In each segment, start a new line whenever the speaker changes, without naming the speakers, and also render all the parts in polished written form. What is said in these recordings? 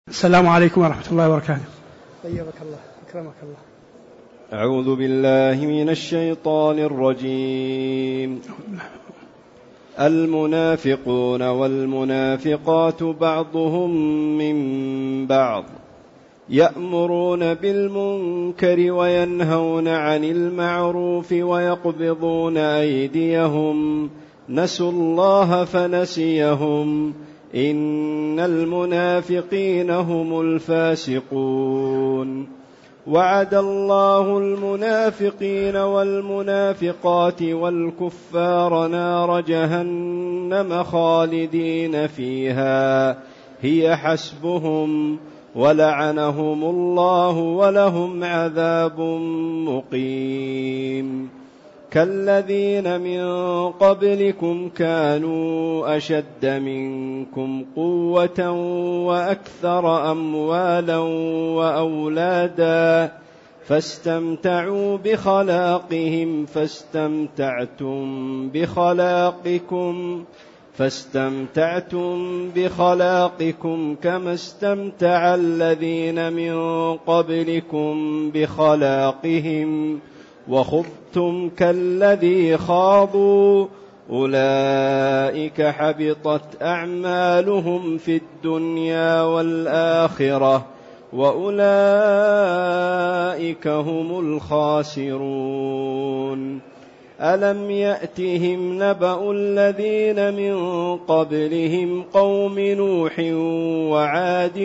السلام عليكم ورحمة الله وبركاته. طيبك الله أكرمك الله.
أعوذ بالله من الشيطان الرجيم. المنافقون والمنافقات بعضهم من بعض يأمرون بالمنكر وينهون عن المعروف ويقبضون أيديهم نسوا الله فنسيهم إن المنافقين هم الفاسقون. وعد الله المنافقين والمنافقات والكفار نار جهنم خالدين فيها هي حسبهم ولعنهم الله ولهم عذاب مقيم. كالذين من قبلكم كانوا أشد منكم قوة وأكثر أموالا وأولادا فاستمتعوا بخلاقهم فاستمتعتم بخلاقكم كما استمتع الذين من قبلكم بخلاقهم وخضتم كالذي خاضوا أولئك حبطت أعمالهم في الدنيا والآخرة وأولئك هم الخاسرون. ألم يأتهم نبأ الذين من قبلهم قوم نوح وعاد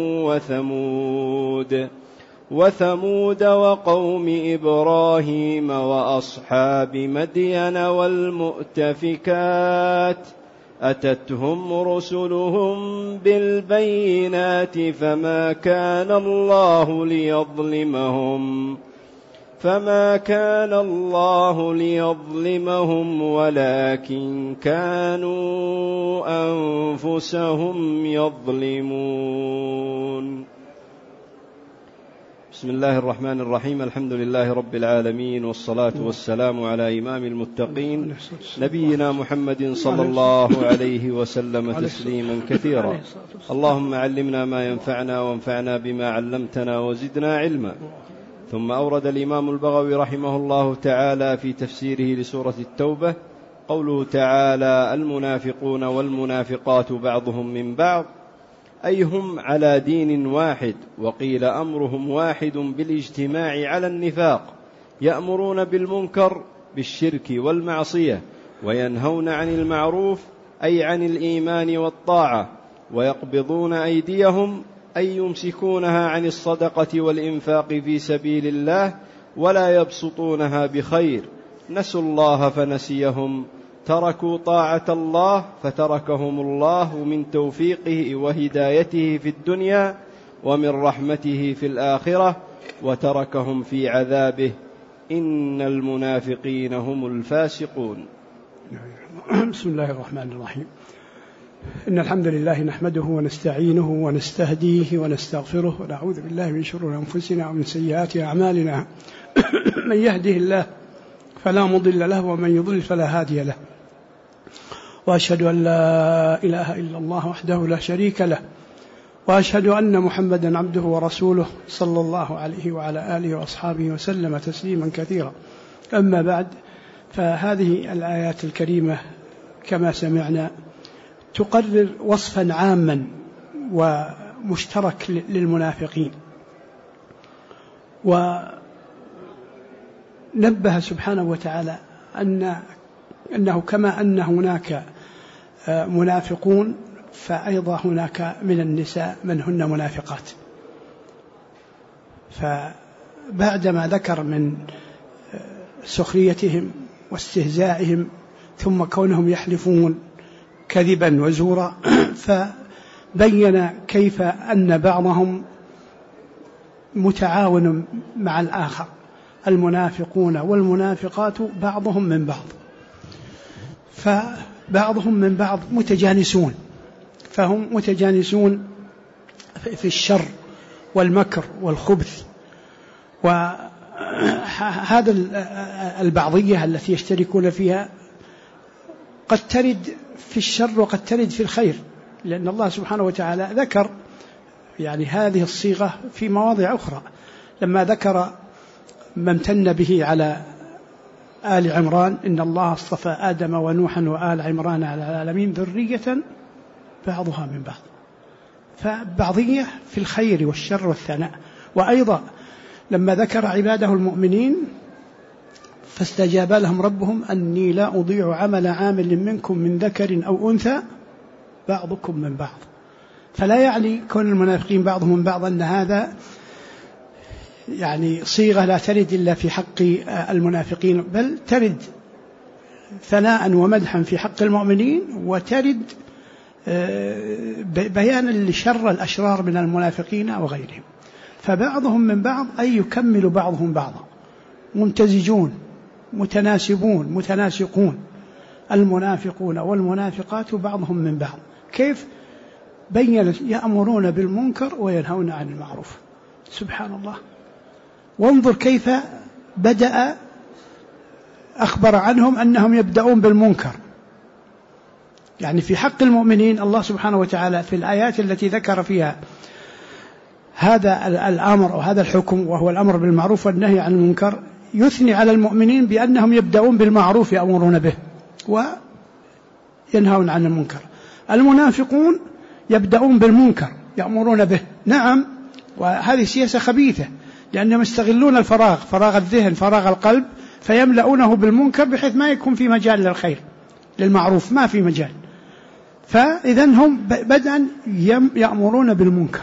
وثمود وقوم إبراهيم وأصحاب مدين والمؤتفكات أتتهم رسلهم بالبينات فما كان الله ليظلمهم ولكن كانوا أنفسهم يظلمون. بسم الله الرحمن الرحيم. الحمد لله رب العالمين والصلاة والسلام على إمام المتقين نبينا محمد صلى الله عليه وسلم تسليما كثيرا. اللهم علمنا ما ينفعنا وانفعنا بما علمتنا وزدنا علما. ثم أورد الإمام البغوي رحمه الله تعالى في تفسيره لسورة التوبة قوله تعالى المنافقون والمنافقات بعضهم من بعض أي هم على دين واحد، وقيل أمرهم واحد بالاجتماع على النفاق، يأمرون بالمنكر بالشرك والمعصية وينهون عن المعروف أي عن الإيمان والطاعة، ويقبضون أيديهم أي يمسكونها عن الصدقة والإنفاق في سبيل الله ولا يبسطونها بخير. نسوا الله فنسيهم، تركوا طاعة الله فتركهم الله من توفيقه وهدايته في الدنيا ومن رحمته في الآخرة وتركهم في عذابه إن المنافقين هم الفاسقون.
بسم الله الرحمن الرحيم. إن الحمد لله نحمده ونستعينه ونستهديه ونستغفره ونعوذ بالله من شرور أنفسنا ومن سيئات أعمالنا من يهده الله فلا مضل له ومن يضلل فلا هادي له، وأشهد أن لا إله إلا الله وحده لا شريك له، وأشهد أن محمدا عبده ورسوله صلى الله عليه وعلى آله وأصحابه وسلم تسليما كثيرا. أما بعد، فهذه الآيات الكريمة كما سمعنا تقرر وصفا عاما ومشترك للمنافقين، ونبه سبحانه وتعالى أنه كما أن هناك منافقون فأيضا هناك من النساء من هن منافقات. فبعدما ذكر من سخريتهم واستهزائهم ثم كونهم يحلفون كذبا وزورا، فبين كيف أن بعضهم متعاون مع الآخر. المنافقون والمنافقات بعضهم من بعض، فبعضهم من بعض متجانسون، فهم متجانسون في الشر والمكر والخبث. وهذا البعضية التي يشتركون فيها قد ترد في الشر وقد ترد في الخير، لأن الله سبحانه وتعالى ذكر يعني هذه الصيغة في مواضع أخرى لما ذكر ما امتن به على آل عمران: إن الله اصطفى آدم ونوحا وآل عمران على العالمين ذرية بعضها من بعض، فبعضية في الخير والشر والثناء. وأيضا لما ذكر عباده المؤمنين: فاستجاب لهم ربهم أني لا أضيع عمل عامل منكم من ذكر أو أنثى بعضكم من بعض. فلا يعني كون المنافقين بعضهم من بعض أن هذا يعني صيغة لا ترد إلا في حق المنافقين، بل ترد ثناء ومدحا في حق المؤمنين، وترد بيانا لشر الأشرار من المنافقين وغيرهم. فبعضهم من بعض أي يكمل بعضهم بعضا، ممتزجون متناسبون متناسقون، المنافقون والمنافقات بعضهم من بعض. كيف؟ بين: يأمرون بالمنكر وينهون عن المعروف. سبحان الله. وانظر كيف بدأ، أخبر عنهم أنهم يبدأون بالمنكر. يعني في حق المؤمنين الله سبحانه وتعالى في الآيات التي ذكر فيها هذا الأمر وهذا الحكم، وهو الأمر بالمعروف والنهي عن المنكر، يثني على المؤمنين بأنهم يبدأون بالمعروف يأمرون به وينهون عن المنكر. المنافقون يبدأون بالمنكر يأمرون به، نعم، وهذه سياسة خبيثة، لأنهم يستغلون الفراغ، فراغ الذهن، فراغ القلب، فيملؤونه بالمنكر بحيث ما يكون في مجال للخير للمعروف، ما في مجال. فإذا هم بدءا يأمرون بالمنكر.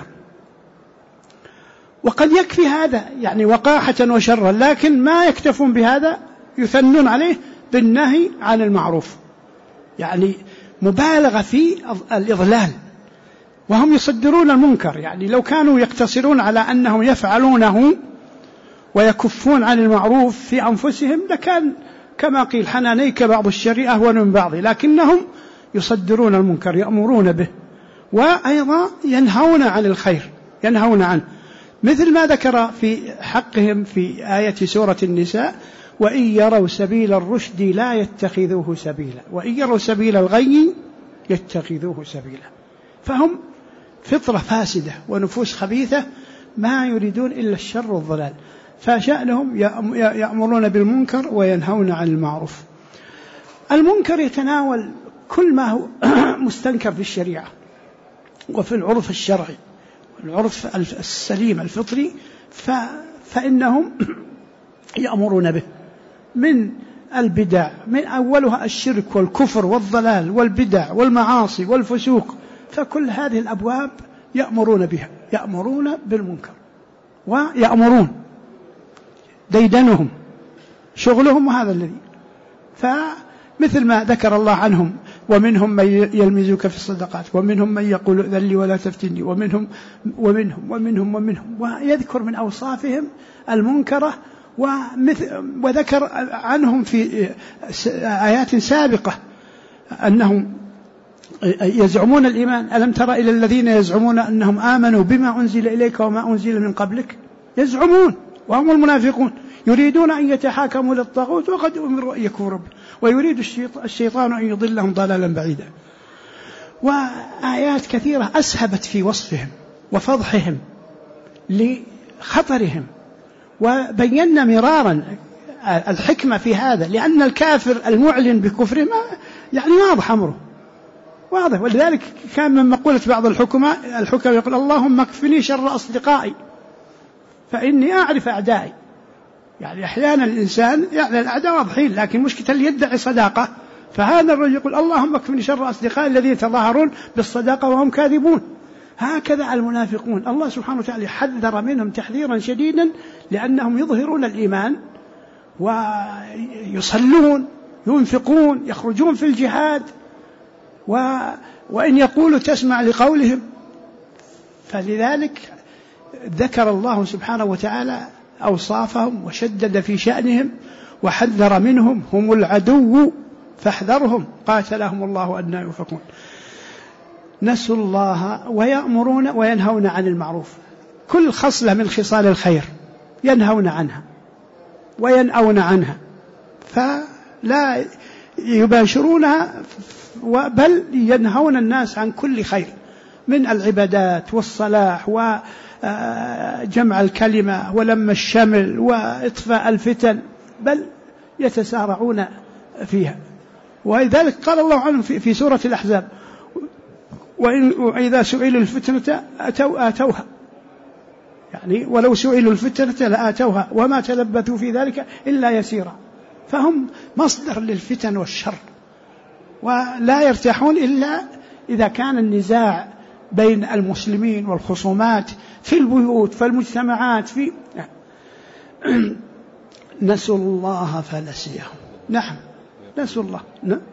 وقد يكفي هذا يعني وقاحة وشرا، لكن ما يكتفون بهذا، يثنون عليه بالنهي عن المعروف، يعني مبالغة في الإضلال، وهم يصدرون المنكر. يعني لو كانوا يقتصرون على أنهم يفعلونه ويكفون عن المعروف في أنفسهم لكان كما قيل: حنانيك بعض الشر أهون من بعض. لكنهم يصدرون المنكر يأمرون به، وأيضا ينهون عن الخير، ينهون عنه، مثل ما ذكر في حقهم في آية سورة النساء: وإن يروا سبيل الرشد لا يتخذوه سبيلا وإن يروا سبيل الغي يتخذوه سبيلا. فهم فطرة فاسدة ونفوس خبيثة ما يريدون إلا الشر والضلال، فشأنهم يأمرون بالمنكر وينهون عن المعروف. المنكر يتناول كل ما هو مستنكر في الشريعة وفي العرف الشرعي، العرف السليم الفطري، فإنهم يأمرون به من البدع، من أولها الشرك والكفر والضلال والبدع والمعاصي والفسوق، فكل هذه الأبواب يأمرون بها، يأمرون بالمنكر ويأمرون، ديدنهم شغلهم وهذا الذي. فمثل ما ذكر الله عنهم: ومنهم من يلمزك في الصدقات ومنهم من يقول ائذن لي ولا تفتني ومنهم ومنهم ومنهم ومنهم، ويذكر من أوصافهم المنكرة، وذكر عنهم في آيات سابقة أنهم يزعمون الإيمان: ألم تر إلى الذين يزعمون أنهم آمنوا بما أنزل إليك وما أنزل من قبلك. يزعمون وهم المنافقون، يريدون أن يتحاكموا للطاغوت وقد أمروا أن يكفروا به، ويريد الشيطان أن يضلهم ضلالا بعيدا. وآيات كثيرة أسهبت في وصفهم وفضحهم لخطرهم، وبينا مرارا الحكمة في هذا، لأن الكافر المعلن بكفره يعني واضح أمره واضح. ولذلك كان من مقولة بعض الحكماء يقول: اللهم اكفني شر أصدقائي فإني أعرف أعدائي. يعني أحيانا الإنسان يعني الأعداء واضحين، لكن مشكلة اللي يدعي صداقة، فهذا الرجل يقول: اللهم اكفني شر أصدقائي الذين يتظاهرون بالصداقة وهم كاذبون. هكذا المنافقون الله سبحانه وتعالى حذر منهم تحذيرا شديدا، لأنهم يظهرون الإيمان ويصلون ينفقون يخرجون في الجهاد، وإن يقولوا تسمع لقولهم. فلذلك ذكر الله سبحانه وتعالى أوصافهم وشدد في شأنهم وحذر منهم: هم العدو فاحذرهم قاتلهم الله أنى يؤفكون. نسوا الله ويأمرون وينهون عن المعروف، كل خصلة من خصال الخير ينهون عنها وينأون عنها، فلا يباشرونها بل ينهون الناس عن كل خير. من العبادات والصلاح وجمع الكلمة ولم الشمل وإطفاء الفتن، بل يتسارعون فيها. ولذلك قال الله عنهم في سورة الأحزاب: وإذا سئلوا الفتنة آتوها، يعني ولو سئلوا الفتنة لآتوها وما تلبثوا في ذلك إلا يسيرا. فهم مصدر للفتن والشر، ولا يرتاحون إلا إذا كان النزاع بين المسلمين والخصومات في البيوت في المجتمعات نسوا الله فنسيهم. نعم، نسوا الله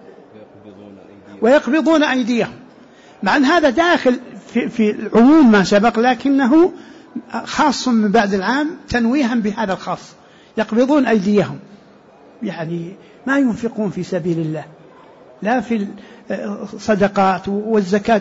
ويقبضون أيديهم. مع أن هذا داخل في عموم ما سبق، لكنه خاص من بعد العام تنويها بهذا الخاص. يقبضون أيديهم، يعني ما ينفقون في سبيل الله، لا في الصدقات والزكاة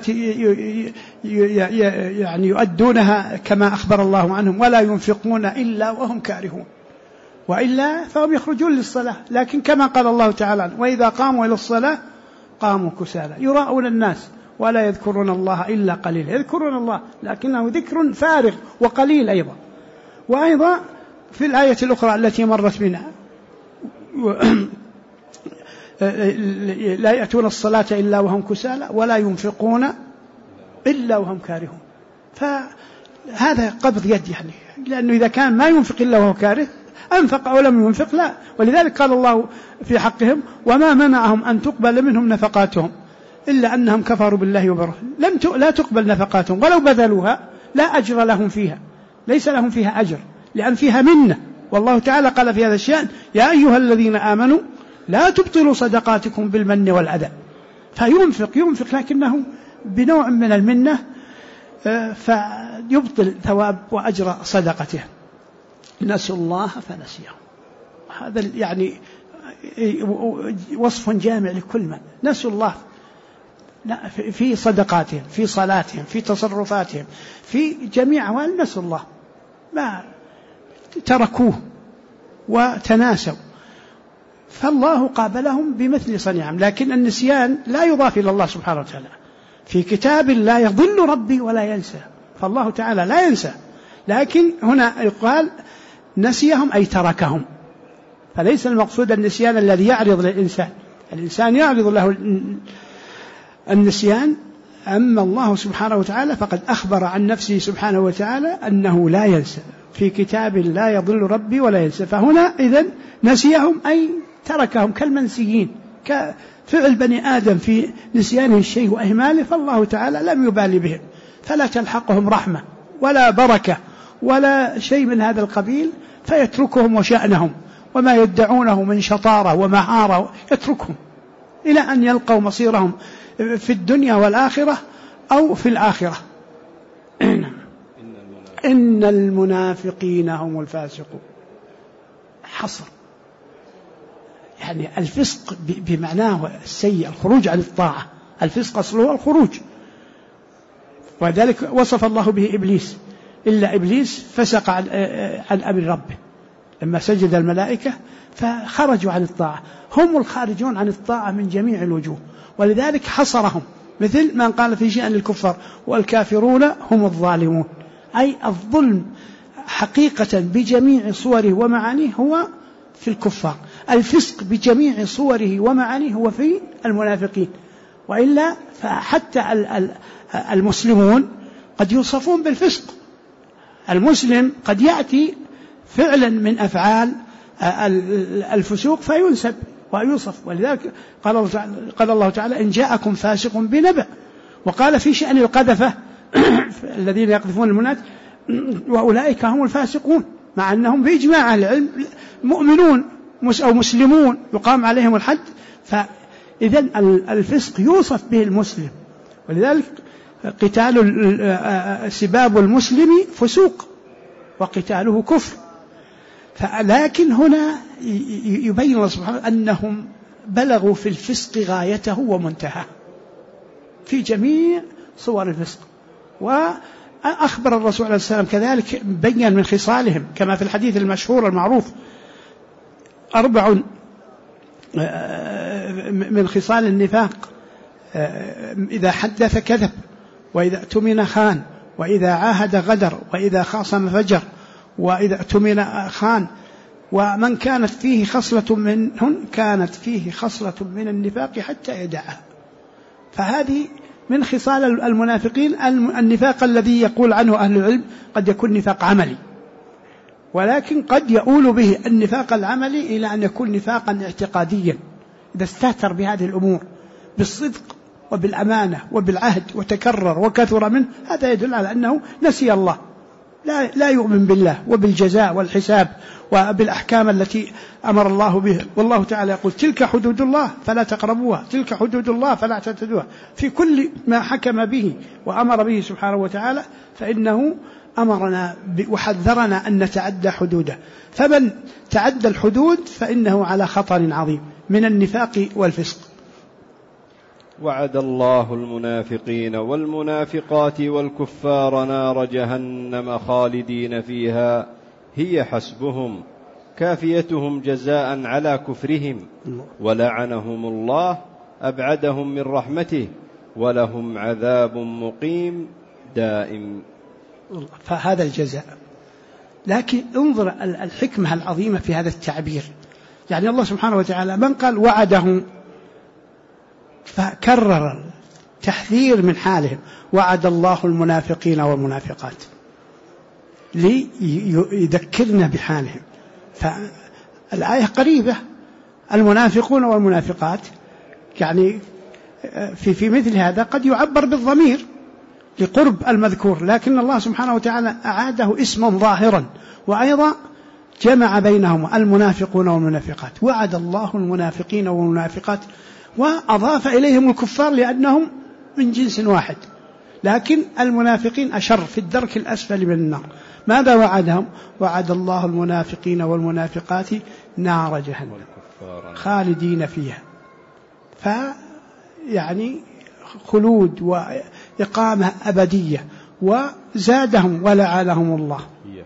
يعني يؤدونها كما أخبر الله عنهم، ولا ينفقون إلا وهم كارهون، وإلا فهم يخرجون للصلاة. لكن كما قال الله تعالى: وإذا قاموا إلى الصلاة قاموا كسالى يراءون الناس ولا يذكرون الله إلا قليلا. يذكرون الله لكنه ذكر فارغ وقليل أيضا. وأيضا في الآية الأخرى التي مرت بنا: لا يأتون الصلاة إلا وهم كسالى ولا ينفقون إلا وهم كارهون. فهذا قبض يد، يعني لأنه إذا كان ما ينفق إلا وهو كاره أنفق أو لم ينفق لا. ولذلك قال الله في حقهم: وما منعهم أن تقبل منهم نفقاتهم إلا أنهم كفروا بالله وبرسوله. لا تقبل نفقاتهم ولو بذلوها، لا أجر لهم فيها، ليس لهم فيها أجر، لأن فيها منة. والله تعالى قال في هذا الشأن: يا أيها الذين آمنوا لا تبطلوا صدقاتكم بالمن والأذى. فينفق لكنه بنوع من المنة، فيبطل ثواب وأجر صدقته. نسوا الله فنسيهم. هذا يعني وصف جامع لكل من نسوا الله في صدقاتهم، في صلاتهم، في تصرفاتهم، في جميع أحوال نسوا الله، ما تركوه وتناسوا، فالله قابلهم بمثل صنيعهم. لكن النسيان لا يضاف إلى الله سبحانه وتعالى. في كتاب لا يضل ربي ولا ينسى، فالله تعالى لا ينسى. لكن هنا يقال نسيهم أي تركهم، فليس المقصود النسيان الذي يعرض للإنسان. الإنسان يعرض له النسيان، أما الله سبحانه وتعالى فقد أخبر عن نفسه سبحانه وتعالى أنه لا ينسى، في كتاب لا يضل ربي ولا ينسى. فهنا إذن نسيهم أي تركهم كالمنسيين، كفعل بني آدم في نسيانه الشيء وإهماله، فالله تعالى لم يبالي بهم، فلا تلحقهم رحمة ولا بركة ولا شيء من هذا القبيل، فيتركهم وشأنهم وما يدعونه من شطارة ومهارة، يتركهم إلى أن يلقوا مصيرهم في الدنيا والآخرة أو في الآخرة. إن المنافقين هم الفاسقون. حصر، يعني الفسق بمعناه السيء، الخروج عن الطاعة. الفسق أصله الخروج، وذلك وصف الله به إبليس: إلا إبليس فسق عن أمر ربه لما سجد الملائكة فخرجوا عن الطاعة. هم الخارجون عن الطاعة من جميع الوجوه، ولذلك حصرهم، مثل من قال في شأن الكفار: والكافرون هم الظالمون. أي الظلم حقيقة بجميع صوره ومعانيه هو في الكفار، الفسق بجميع صوره ومعانيه هو في المنافقين. وإلا فحتى المسلمون قد يوصفون بالفسق. المسلم قد يأتي فعلا من أفعال الفسوق فينسب ويوصف. ولذلك قال الله تعالى: إن جاءكم فاسق بنبأ. وقال في شأن القذفة الذين يقذفون المؤمنات: وأولئك هم الفاسقون، مع أنهم بإجماع العلم مؤمنون أو مسلمون يقام عليهم الحد. فإذن الفسق يوصف به المسلم، ولذلك سباب المسلم فسوق وقتاله كفر. لكن هنا يبين الله سبحانه أنهم بلغوا في الفسق غايته ومنتهى في جميع صور الفسق. وأخبر الرسول عليه السلام كذلك بين من خصالهم، كما في الحديث المشهور المعروف: 4 من خصال النفاق: إذا حدث كذب، وإذا اؤتمن خان، وإذا عاهد غدر، وإذا خاصم فجر، وإذا اؤتمن خان. ومن كانت فيه خصلة منهن كانت فيه خصلة من النفاق حتى يدعها. فهذه من خصال المنافقين. النفاق الذي يقول عنه أهل العلم قد يكون نفاق عملي، ولكن قد يؤول به النفاق العملي إلى أن يكون نفاقا اعتقاديا إذا استهتر بهذه الأمور بالصدق وبالأمانة وبالعهد وتكرر وكثر منه. هذا يدل على أنه نسي الله، لا يؤمن بالله وبالجزاء والحساب وبالأحكام التي أمر الله بها. والله تعالى يقول: تلك حدود الله فلا تقربوها، تلك حدود الله فلا تعتدوها. في كل ما حكم به وأمر به سبحانه وتعالى فإنه أمرنا وحذرنا أن نتعدى حدوده. فمن تعدى الحدود فإنه على خطر عظيم من النفاق والفسق.
وعد الله المنافقين والمنافقات والكفار نار جهنم خالدين فيها هي حسبهم كافيتهم جزاء على كفرهم ولعنهم الله أبعدهم من رحمته ولهم عذاب مقيم دائم.
فهذا الجزاء. لكن انظر الحكمة العظيمة في هذا التعبير. يعني الله سبحانه وتعالى من قال وعدهم فكرر تحذير من حالهم: وعد الله المنافقين والمنافقات، ليذكرنا بحالهم. فالآية قريبة: المنافقون والمنافقات. يعني في مثل هذا قد يعبر بالضمير لقرب المذكور، لكن الله سبحانه وتعالى أعاده اسما ظاهرا، وأيضا جمع بينهما المنافقون والمنافقات. وعد الله المنافقين والمنافقات، وأضاف إليهم الكفار لأنهم من جنس واحد، لكن المنافقين أشر في الدرك الأسفل من النار. ماذا وعدهم؟ وعد الله المنافقين والمنافقات نار جهنم خالدين فيها. فيعني خلود وإقامة أبدية. وزادهم ولعنهم الله.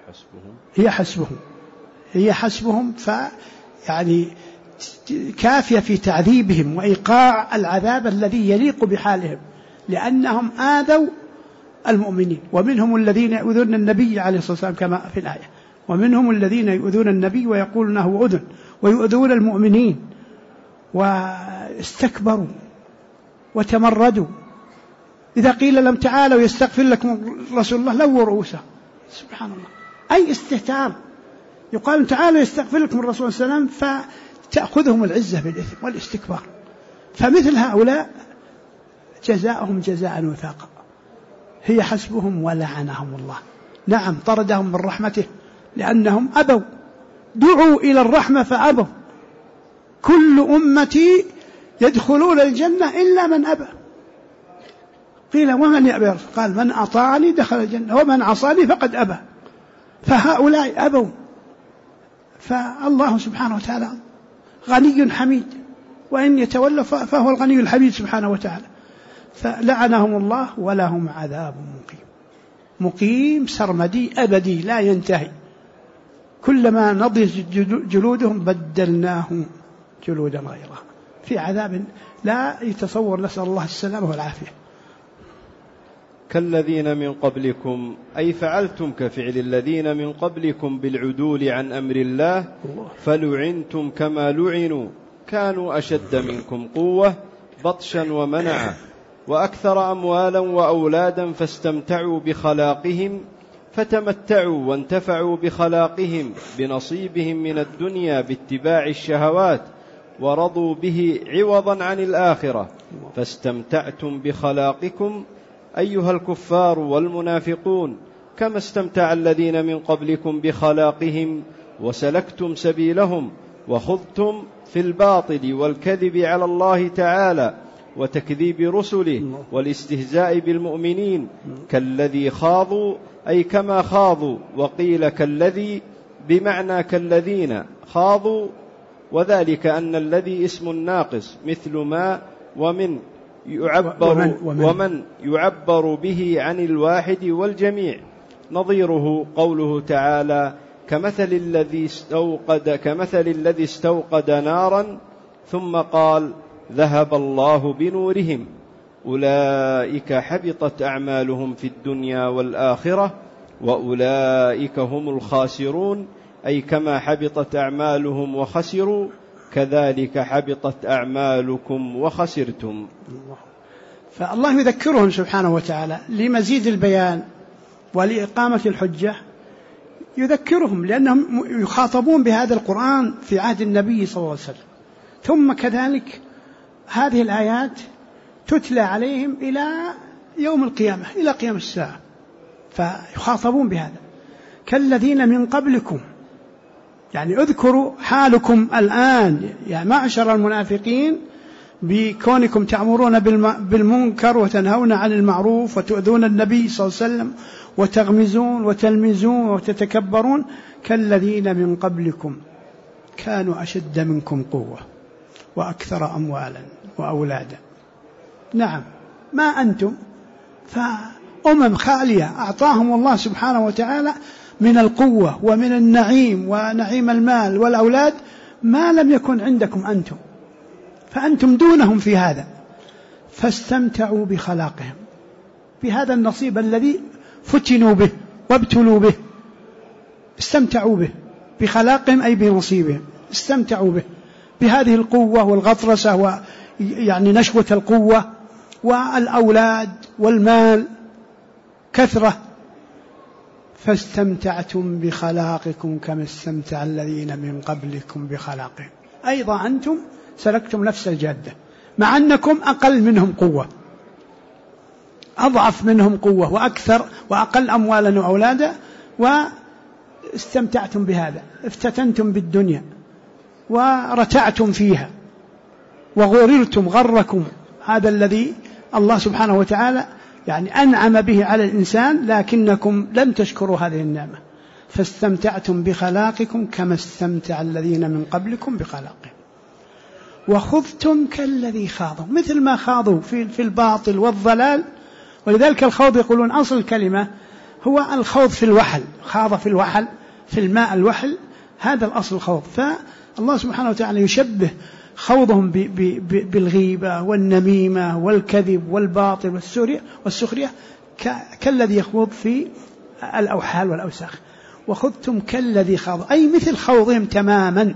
هي حسبهم. فيعني كافية في تعذيبهم وإيقاع العذاب الذي يليق بحالهم، لأنهم آذوا المؤمنين. ومنهم الذين يؤذون النبي عليه الصلاة والسلام كما في الآية، ومنهم الذين يؤذون النبي ويقولون هو أذن، ويؤذون المؤمنين، واستكبروا وتمردوا. إذا قيل لهم تعالوا يستغفر لكم رسول الله لووا رؤوسهم. سبحان الله، أي استهتار. يقال تعالوا يستغفر لكم الرسول صلى الله عليه وسلم فتأخذهم العزة بالإثم والاستكبار. فمثل هؤلاء جزاؤهم جزاء وثاقا. هي حسبهم ولعنهم الله. نعم، طردهم من رحمته لأنهم أبوا، دعوا إلى الرحمة فأبوا. كل أمتي يدخلون الجنة إلا من أبى. قيل ومن يأبى؟ قال من أطاعني دخل الجنة ومن عصاني فقد أبى. فهؤلاء أبوا. فالله سبحانه وتعالى غني حميد، وإن يتولوا فهو الغني الحميد سبحانه وتعالى. فلعنهم الله ولهم عذاب مقيم سرمدي أبدي لا ينتهي. كلما نضجت جلودهم بدلناهم جلودا غيرها، في عذاب لا يتصور. نسأل الله السلامة والعافية.
كالذين من قبلكم، أي فعلتم كفعل الذين من قبلكم بالعدول عن أمر الله فلعنتم كما لعنوا، كانوا أشد منكم قوة بطشا ومنعا وأكثر أموالا وأولادا فاستمتعوا بخلاقهم فتمتعوا وانتفعوا بخلاقهم بنصيبهم من الدنيا باتباع الشهوات ورضوا به عوضا عن الآخرة. فاستمتعتم بخلاقكم أيها الكفار والمنافقون كما استمتع الذين من قبلكم بخلاقهم، وسلكتم سبيلهم وخضتم في الباطل والكذب على الله تعالى وتكذيب رسله والاستهزاء بالمؤمنين، كالذي خاضوا أي كما خاضوا، وقيل كالذي بمعنى كالذين خاضوا، وذلك أن الذي اسم ناقص مثل ما ومن يعبر به عن الواحد والجميع. نظيره قوله تعالى كمثل الذي استوقد نارا ثم قال ذهب الله بنورهم، أولئك حبطت أعمالهم في الدنيا والآخرة وأولئك هم الخاسرون، أي كما حبطت أعمالهم وخسروا كذلك حبطت أعمالكم وخسرتم.
فالله يذكرهم سبحانه وتعالى لمزيد البيان ولإقامة الحجة، يذكرهم لأنهم يخاطبون بهذا القرآن في عهد النبي صلى الله عليه وسلم، ثم كذلك هذه الآيات تتلى عليهم إلى يوم القيامة، إلى قيام الساعة، فيخاطبون بهذا. كالذين من قبلكم، يعني اذكروا حالكم الآن يا معشر المنافقين بكونكم تأمرون بالمنكر وتنهون عن المعروف وتؤذون النبي صلى الله عليه وسلم وتغمزون وتلمزون وتتكبرون. كالذين من قبلكم كانوا أشد منكم قوة وأكثر أموالا وأولادا. نعم، ما أنتم فأمم خالية أعطاهم الله سبحانه وتعالى من القوة ومن النعيم ونعيم المال والأولاد ما لم يكن عندكم أنتم، فأنتم دونهم في هذا، فاستمتعوا بخلاقهم، بهذا النصيب الذي فتنوا به وابتلوا به، استمتعوا به بخلاقهم أي بنصيبهم، استمتعوا به بهذه القوة والغطرسة ويعني نشوة القوة والأولاد والمال كثرة. فاستمتعتم بخلاقكم كما استمتع الذين من قبلكم بخلاقهم. أيضا أنتم سلكتم نفس الجادة مع أنكم أقل منهم قوة، أضعف منهم قوة وأكثر وأقل أموالا وأولادا، واستمتعتم بهذا، افتتنتم بالدنيا ورتعتم فيها وغررتم، غركم هذا الذي الله سبحانه وتعالى يعني أنعم به على الإنسان، لكنكم لم تشكروا هذه النعمة. فاستمتعتم بخلاقكم كما استمتع الذين من قبلكم بخلاقهم وخذتم كالذي خاضوا، مثل ما خاضوا في الباطل والضلال. ولذلك الخوض يقولون أصل الكلمة هو الخوض في الوحل، خاض في الوحل، في الماء الوحل، هذا الأصل الخوض. فالله سبحانه وتعالى يشبه خوضهم بالغيبة والنميمة والكذب والباطل والسخرية كالذي يخوض في الأوحال والأوساخ. وخذتم كالذي خاض، أي مثل خوضهم تماما.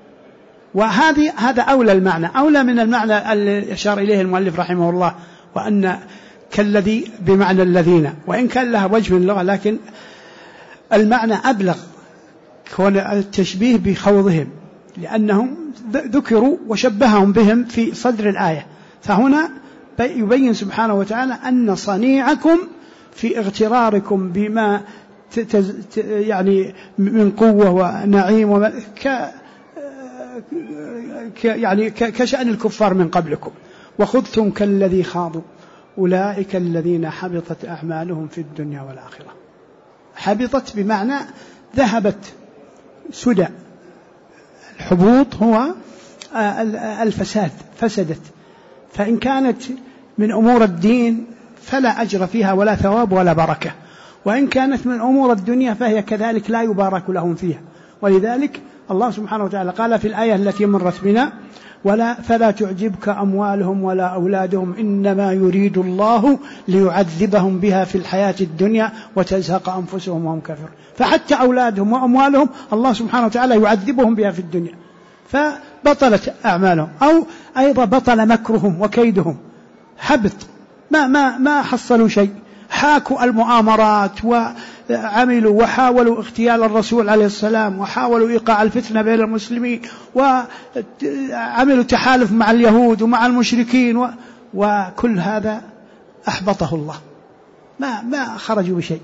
هذا أولى المعنى، أولى من المعنى اللي أشار إليه المؤلف رحمه الله، وأن كالذي بمعنى الذين، وإن كان لها وجه من اللغة، لكن المعنى أبلغ، كون التشبيه بخوضهم، لأنهم ذكروا وشبههم بهم في صدر الآية. فهنا يبين سبحانه وتعالى أن صنيعكم في اغتراركم بما يعني من قوة ونعيم يعني كشأن الكفار من قبلكم. وخذتم كالذي خاضوا أولئك الذين حبطت أعمالهم في الدنيا والآخرة. حبطت بمعنى ذهبت سدى، الحبوط هو الفساد، فسدت. فإن كانت من أمور الدين فلا أجر فيها ولا ثواب ولا بركة، وإن كانت من أمور الدنيا فهي كذلك لا يبارك لهم فيها. ولذلك الله سبحانه وتعالى قال في الآية التي مرت بنا: فلا تعجبك أموالهم ولا أولادهم إنما يريد الله ليعذبهم بها في الحياة الدنيا وتزهق أنفسهم وهم كافرون. فحتى أولادهم وأموالهم الله سبحانه وتعالى يعذبهم بها في الدنيا، فبطلت أعمالهم، أو أيضا بطل مكرهم وكيدهم، حبط، ما حصلوا شيء. حاكوا المؤامرات وعملوا وحاولوا اغتيال الرسول عليه السلام، وحاولوا إيقاع الفتنة بين المسلمين، وعملوا تحالف مع اليهود ومع المشركين، وكل هذا أحبطه الله، ما خرجوا بشيء.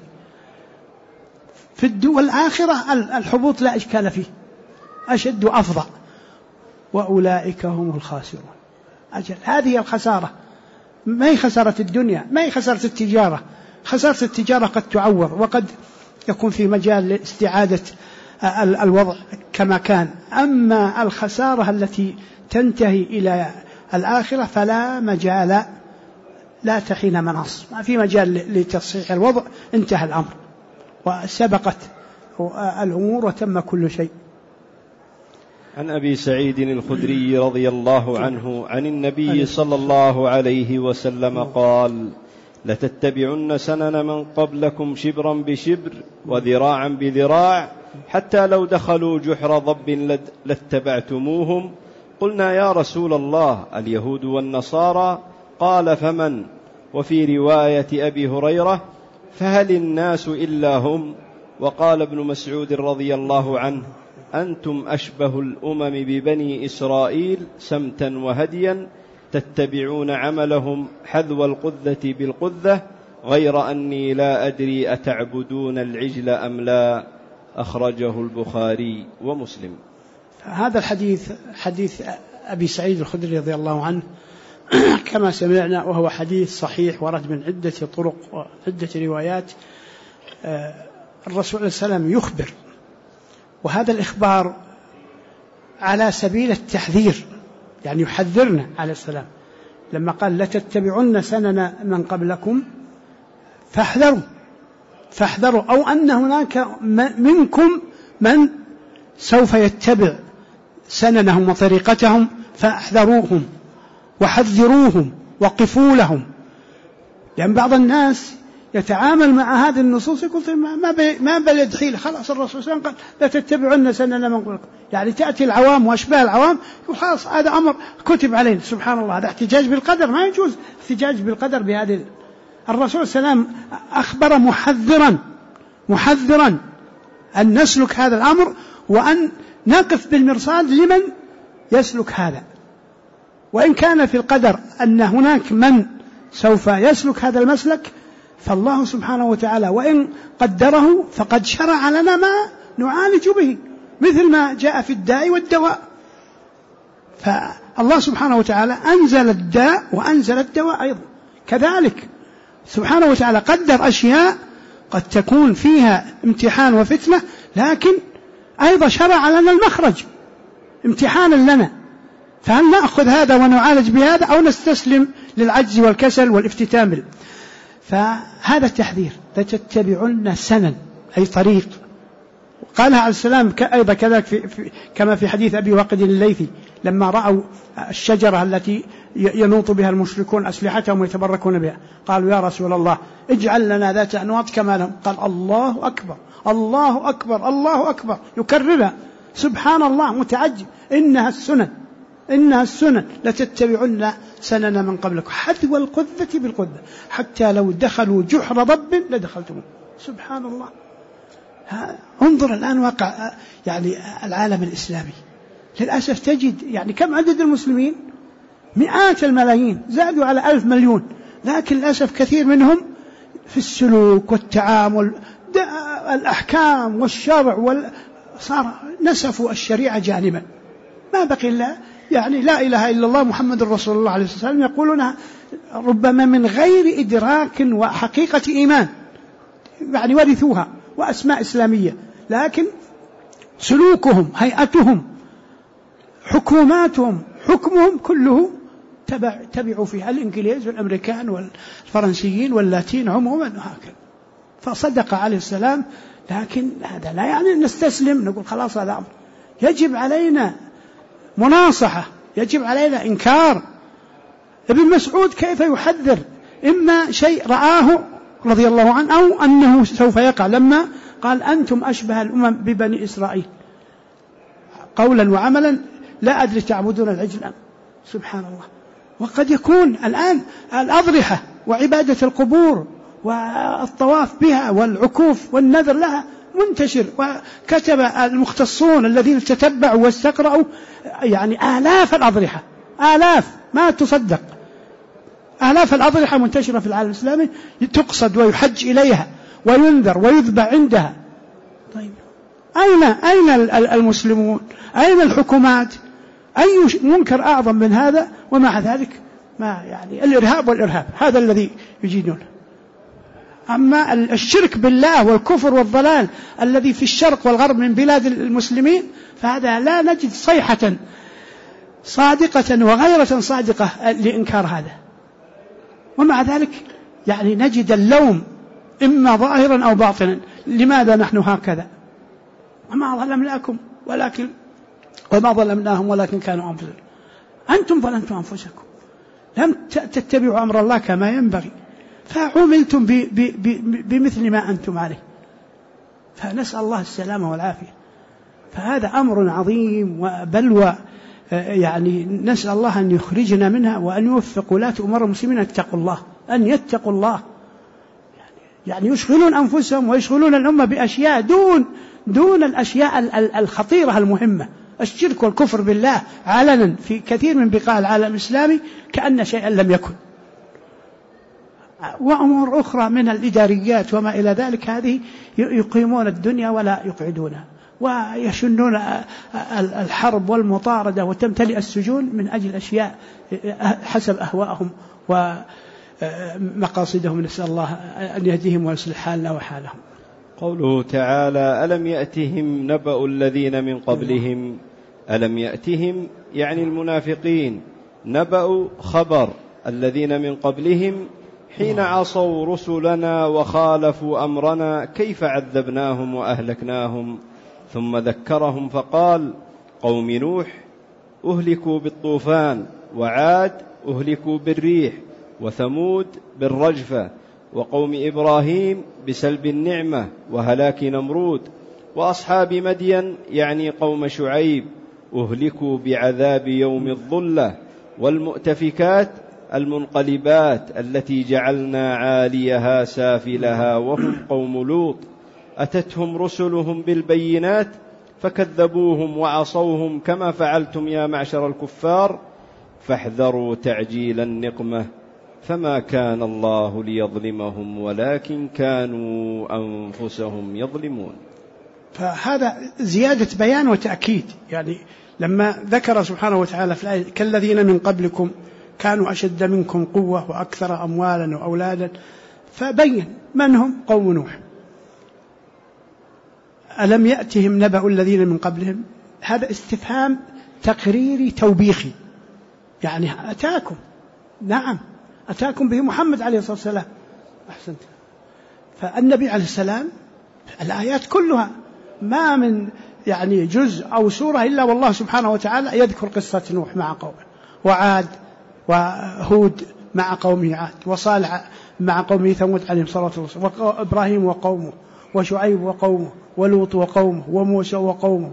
في والآخرة الحبوط لا إشكال فيه، أشد وأفظع. وأولئك هم الخاسرون. أجل هذه الخسارة، ما هي خسارة الدنيا، ما هي خسارة التجارة. خسارة التجارة قد تعوض، وقد يكون في مجال لاستعادة الوضع كما كان. أما الخسارة التي تنتهي إلى الآخرة فلا مجال، لا تحين مناص، ما في مجال لتصحيح الوضع، انتهى الأمر وسبقت الأمور وتم كل شيء.
عن أبي سعيد الخدري رضي الله عنه عن النبي صلى الله عليه وسلم قال: لتتبعن سنن من قبلكم شبرا بشبر وذراعا بذراع حتى لو دخلوا جحر ضب لاتبعتموهم. قلنا: يا رسول الله، اليهود والنصارى؟ قال: فمن؟ وفي رواية أبي هريرة: فهل الناس إلا هم؟ وقال ابن مسعود رضي الله عنه: أنتم أشبه الأمم ببني إسرائيل سمتا وهديا، تتبعون عملهم حذو القذة بالقذة، غير أني لا أدري أتعبدون العجل أم لا. أخرجه البخاري ومسلم.
هذا الحديث حديث أبي سعيد الخدري رضي الله عنه كما سمعنا، وهو حديث صحيح ورد من عدة طرق وعدة روايات. الرسول صلى الله عليه وسلم يخبر، وهذا الإخبار على سبيل التحذير، يعني يحذرنا عليه السلام لما قال: لتتبعن سنن من قبلكم فاحذروا، أو أن هناك منكم من سوف يتبع سننهم وطريقتهم، فاحذروهم وحذروهم وقفوا لهم. لأن بعض الناس يتعامل مع هذه النصوص يقول: ما بلد حيلة، خلاص الرسول صلى الله عليه وسلم قال: لا تتبعن سنن من قبلكم. يعني تأتي العوام وأشباه العوام يقول: خلاص هذا أمر كتب علينا. سبحان الله، هذا احتجاج بالقدر، ما يجوز احتجاج بالقدر بهذه. الرسول صلى الله عليه وسلم أخبر محذرا أن نسلك هذا الأمر، وأن نقف بالمرصاد لمن يسلك هذا. وإن كان في القدر أن هناك من سوف يسلك هذا المسلك، فالله سبحانه وتعالى وإن قدره فقد شرع لنا ما نعالج به، مثل ما جاء في الداء والدواء. فالله سبحانه وتعالى أنزل الداء وأنزل الدواء أيضا، كذلك سبحانه وتعالى قدر أشياء قد تكون فيها امتحان وفتنة، لكن أيضا شرع لنا المخرج امتحانا لنا، فهل نأخذ هذا ونعالج بهذا أو نستسلم للعجز والكسل والافتتان به؟ فهذا التحذير: لتتبعن سنن، أي طريق. قالها عليه السلام أيضا كذلك كما في حديث أبي واقد الليثي لما رأوا الشجرة التي ينوط بها المشركون أسلحتهم ويتبركون بها، قالوا: يا رسول الله، اجعل لنا ذات أنواط كما لهم. قال: الله أكبر الله أكبر الله أكبر، يكررها. سبحان الله، متعجب. إنها السنن لتتبعن سنن من قبلكم حذو القذة بالقذة حتى لو دخلوا جحر ضب لدخلتموه. سبحان الله. انظر الآن واقع يعني العالم الإسلامي، للأسف تجد يعني كم عدد المسلمين؟ مئات الملايين، زادوا على 1,000 مليون، لكن للأسف كثير منهم في السلوك والتعامل، الأحكام والشرع صار نسفوا الشريعة جانبا، ما بقي إلا يعني لا إله إلا الله محمد رسول الله عليه الصلاة والسلام، يقولونها ربما من غير إدراك وحقيقة إيمان، يعني ورثوها وأسماء إسلامية، لكن سلوكهم، هيئتهم، حكوماتهم، حكمهم كله تبعوا فيها الإنجليز والأمريكان والفرنسيين واللاتين عموما وهكذا. فصدق عليه السلام، لكن هذا لا يعني نستسلم نقول خلاص هذا أمر. يجب علينا مناصحة، يجب علينا إنكار. ابن مسعود كيف يحذر؟ إما شيء رآه رضي الله عنه أو أنه سوف يقع، لما قال: أنتم أشبه الأمم ببني إسرائيل قولا وعملا، لا أدري تعبدون العجل أم. سبحان الله. وقد يكون الآن الأضرحة وعبادة القبور والطواف بها والعكوف والنذر لها منتشر، وكتب المختصون الذين تتبعوا واستقرأوا يعني آلاف الأضرحة، آلاف ما تصدق، آلاف الأضرحة منتشرة في العالم الإسلامي تقصد ويحج إليها وينذر ويذبح عندها. طيب أين المسلمون؟ أين الحكومات؟ أي منكر أعظم من هذا؟ ومع ذلك ما يعني الإرهاب والإرهاب هذا الذي يجيدونه. أما الشرك بالله والكفر والضلال الذي في الشرق والغرب من بلاد المسلمين، فهذا لا نجد صيحة صادقة وغيرة صادقة لإنكار هذا. ومع ذلك يعني نجد اللوم إما ظاهرا أو باطنا، لماذا نحن هكذا؟ وما ظلمناكم ولكن وما ظلمناهم ولكن كانوا أنفسهم. أنتم ظلمتم أنفسكم، لم تتبعوا أمر الله كما ينبغي، فعملتم بمثل ما أنتم عليه، فنسأل الله السلامة والعافية. فهذا أمر عظيم وبلوى، يعني نسأل الله أن يخرجنا منها وأن يوفق ولاة أمور المسلمين أن يتقوا الله، يعني يشغلون أنفسهم ويشغلون الأمة بأشياء دون الأشياء الخطيرة المهمة. الشرك والكفر بالله علنا في كثير من بقاع العالم الإسلامي كأن شيئا لم يكن، وأمور أخرى من الإداريات وما إلى ذلك هذه يقيمون الدنيا ولا يقعدونها، ويشنون الحرب والمطاردة وتمتلئ السجون من أجل أشياء حسب أهواءهم ومقاصدهم. نسأل الله أن يهديهم ويصلح حالنا وحالهم.
قوله تعالى: ألم يأتهم نبأ الذين من قبلهم. ألم يأتهم يعني المنافقين، نبأ خبر الذين من قبلهم حين عصوا رسلنا وخالفوا أمرنا كيف عذبناهم وأهلكناهم. ثم ذكرهم فقال: قوم نوح أهلكوا بالطوفان، وعاد أهلكوا بالريح، وثمود بالرجفة، وقوم إبراهيم بسلب النعمة وهلاك نمرود، وأصحاب مدين يعني قوم شعيب أهلكوا بعذاب يوم الظلة، والمؤتفكات المنقلبات التي جعلنا عاليها سافلها وهم قوم لوط، أتتهم رسلهم بالبينات فكذبوهم وعصوهم كما فعلتم يا معشر الكفار، فاحذروا تعجيل النقمة، فما كان الله ليظلمهم ولكن كانوا أنفسهم يظلمون.
فهذا زيادة بيان وتأكيد، يعني لما ذكر سبحانه وتعالى في الآية: كالذين من قبلكم كانوا أشد منكم قوة وأكثر أموالا وأولادا، فبين من هم قوم نوح. ألم يأتهم نبأ الذين من قبلهم، هذا استفهام تقريري توبيخي، يعني أتاكم، نعم أتاكم به محمد عليه الصلاة والسلام. أحسنت. فالنبي عليه السلام الآيات كلها ما من يعني جزء أو سورة إلا والله سبحانه وتعالى يذكر قصة نوح مع قومه، وعاد وهود مع قومه عاد، وصالح مع قومه ثمود عليهم الصلاة والسلام، وإبراهيم وقومه، وشعيب وقومه، ولوط وقومه، وموسى وقومه،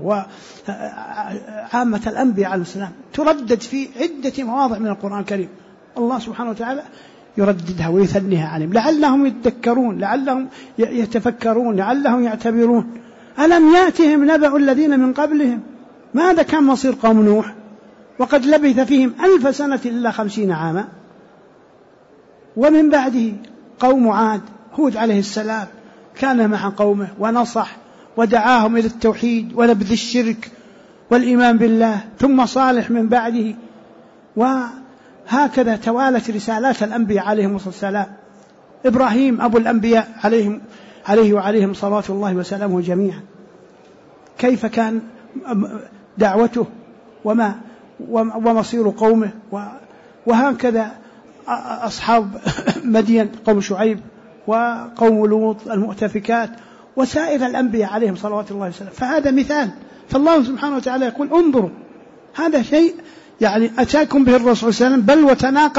وعامة الأنبياء عليه السلام تردد في عدة مواضع من القرآن الكريم. الله سبحانه وتعالى يرددها ويثنيها عليهم لعلهم يتذكرون، لعلهم يتفكرون، لعلهم يعتبرون. ألم يأتهم نبأ الذين من قبلهم، ماذا كان مصير قوم نوح وقد لبث فيهم 1000 سنة إلا 50 عاما؟ ومن بعده قوم عاد، هود عليه السلام كان مع قومه ونصح ودعاهم إلى التوحيد ونبذ الشرك والإيمان بالله، ثم صالح من بعده، وهكذا توالت رسالات الأنبياء عليهم الصلاة والسلام. إبراهيم أبو الأنبياء عليه وعليهم صلاة الله وسلامه جميعا، كيف كان دعوته ومصير قومه، وهكذا أصحاب مدين قوم شعيب وقوم لوط المؤتفكات وسائر الأنبياء عليهم صلوات الله وسلامه. فهذا مثال، فالله سبحانه وتعالى يقول: انظروا، هذا شيء يعني أتاكم به الرسول صلى الله عليه وسلم، بل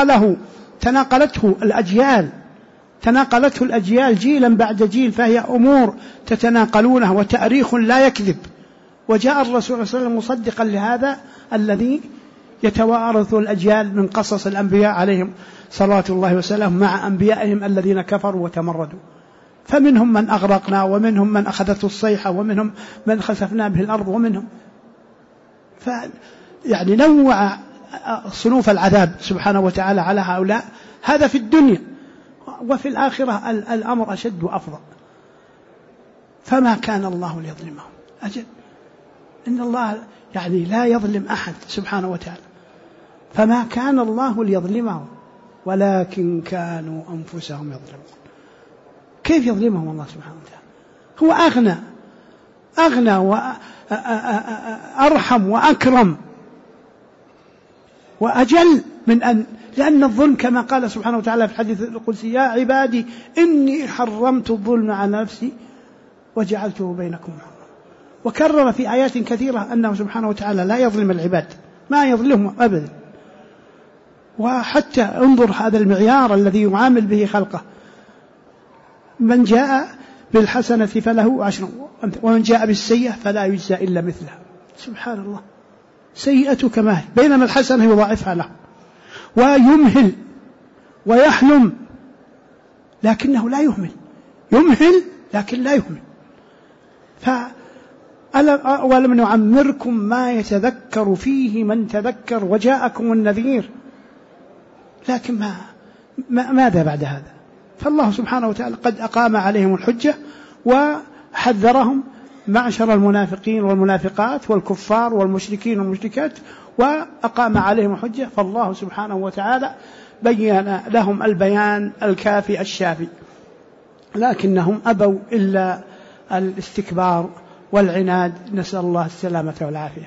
تناقلته الأجيال جيلا بعد جيل، فهي أمور تتناقلونها وتاريخ لا يكذب. وجاء الرسول صلى الله عليه وسلم مصدقا لهذا الذي يتوارث الأجيال من قصص الأنبياء عليهم صلوات الله وسلامه مع أنبيائهم الذين كفروا وتمردوا، فمنهم من أغرقنا، ومنهم من أخذته الصيحة، ومنهم من خسفنا به الأرض، ومنهم يعني نوع صنوف العذاب سبحانه وتعالى على هؤلاء. هذا في الدنيا، وفي الآخرة الأمر أشد وأفضل. فما كان الله ليظلمهم، أجل إن الله يعني لا يظلم أحد سبحانه وتعالى. فما كان الله ليظلمهم ولكن كانوا أنفسهم يظلمون. كيف يظلمهم الله سبحانه وتعالى؟ هو أغنى وأرحم وأكرم وأجل من أن، لأن الظلم كما قال سبحانه وتعالى في الحديث القدسي: يا عبادي إني حرمت الظلم على نفسي وجعلته بينكم محرما. وكرر في آيات كثيرة أنه سبحانه وتعالى لا يظلم العباد، ما يظلمهم أبدا. وحتى انظر هذا المعيار الذي يعامل به خلقه، من جاء بالحسنة فله 10 ومن جاء بالسيئة فلا يجزى إلا مثلها. سبحان الله، سيئة كما هي، بينما الحسنة يضاعفها له، ويمهل ويحلم لكنه لا يهمل، يمهل لكن لا يهمل. ولم نعمركم ما يتذكر فيه من تذكر وجاءكم النذير، لكن ماذا بعد هذا؟ فالله سبحانه وتعالى قد أقام عليهم الحجة وحذرهم معشر المنافقين والمنافقات والكفار والمشركين والمشركات، وأقام عليهم الحجة. فالله سبحانه وتعالى بين لهم البيان الكافي الشافي، لكنهم أبوا إلا الاستكبار والعناد، نسأل الله السلامة والعافية.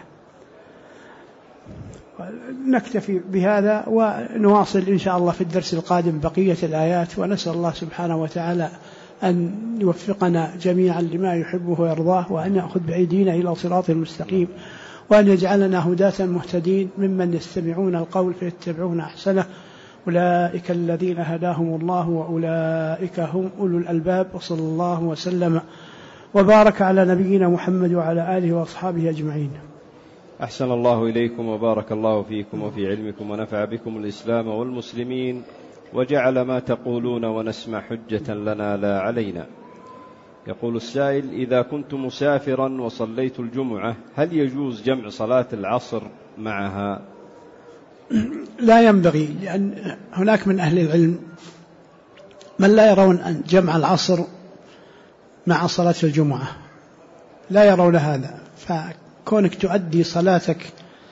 نكتفي بهذا ونواصل إن شاء الله في الدرس القادم بقية الآيات، ونسأل الله سبحانه وتعالى أن يوفقنا جميعا لما يحبه ويرضاه، وأن يأخذ بأيدينا إلى صراط المستقيم، وأن يجعلنا هداة مهتدين ممن يستمعون القول فيتبعون أحسنه. أولئك الذين هداهم الله وأولئك هم أولو الألباب. وصلى الله وسلم وبارك على نبينا محمد وعلى آله وأصحابه أجمعين.
أحسن الله إليكم وبارك الله فيكم وفي علمكم، ونفع بكم الإسلام والمسلمين، وجعل ما تقولون ونسمع حجة لنا لا علينا. يقول السائل: إذا كنت مسافرا وصليت الجمعة هل يجوز جمع صلاة العصر معها؟
لا ينبغي، لأن هناك من أهل العلم من لا يرون أن جمع العصر مع صلاة الجمعة، لا يرون هذا. فكونك تؤدي صلاتك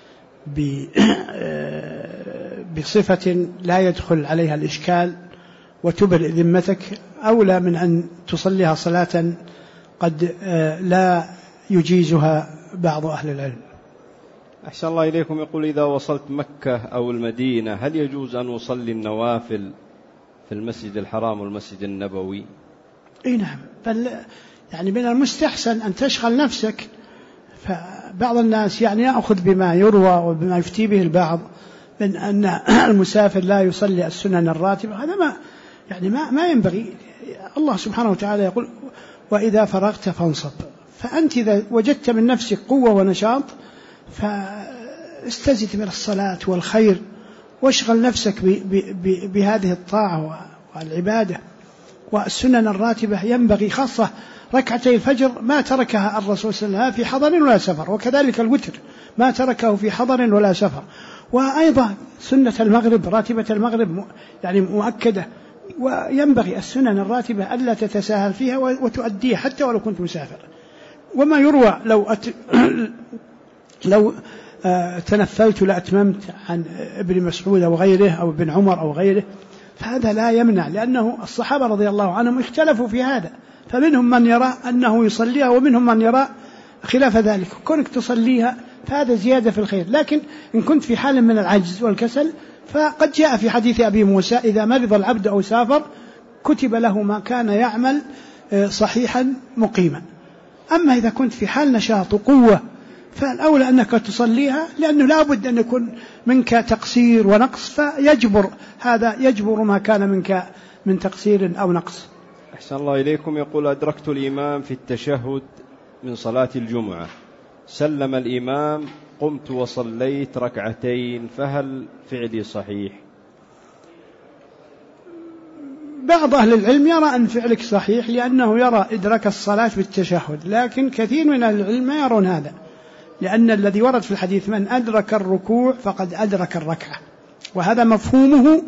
بصفة لا يدخل عليها الإشكال وتبرئ ذمتك أولى من أن تصليها صلاة قد لا يجيزها بعض أهل العلم.
أحسن الله إليكم. يقول: إذا وصلت مكة أو المدينة هل يجوز أن أصلي النوافل في المسجد الحرام والمسجد النبوي؟
إيه نعم، بل يعني من المستحسن أن تشغل نفسك. فبعض الناس يعني يأخذ بما يروى وبما يفتي به البعض من أن المسافر لا يصلي السنن الراتبة، هذا ما ينبغي. الله سبحانه وتعالى يقول: وإذا فرغت فانصب. فأنت إذا وجدت من نفسك قوة ونشاط فاستزد من الصلاة والخير، واشغل نفسك بهذه الطاعة والعبادة. والسنن الراتبة ينبغي، خاصة ركعتي الفجر ما تركها الرسول صلى الله عليه وسلم في حضر ولا سفر، وكذلك الوتر ما تركه في حضر ولا سفر. وأيضا سنة المغرب، راتبة المغرب يعني مؤكدة، وينبغي السنن الراتبة ألا تتساهل فيها وتؤديها حتى ولو كنت مسافر. وما يروى لو تنفلت لأتممت عن ابن مسعود أو غيره أو ابن عمر أو غيره، فهذا لا يمنع، لأنه الصحابة رضي الله عنهم اختلفوا في هذا، فمنهم من يرى أنه يصليها ومنهم من يرى خلاف ذلك. كونك تصليها فهذا زيادة في الخير. لكن إن كنت في حال من العجز والكسل فقد جاء في حديث أبي موسى: إذا مرض العبد أو سافر كتب له ما كان يعمل صحيحا مقيما. أما إذا كنت في حال نشاط وقوة فالأولى أنك تصليها، لأنه لا بد أن يكون منك تقصير ونقص، فيجبر هذا، يجبر ما كان منك من تقصير أو نقص.
أحسن الله إليكم. يقول: أدركت الإمام في التشهد من صلاة الجمعة، سلم الإمام، قمت وصليت ركعتين، فهل فعلي صحيح؟
بعض أهل العلم يرى أن فعلك صحيح لأنه يرى إدراك الصلاة بالتشهد، لكن كثير من أهل العلم ما يرون هذا، لأن الذي ورد في الحديث: من أدرك الركوع فقد أدرك الركعة، وهذا مفهومه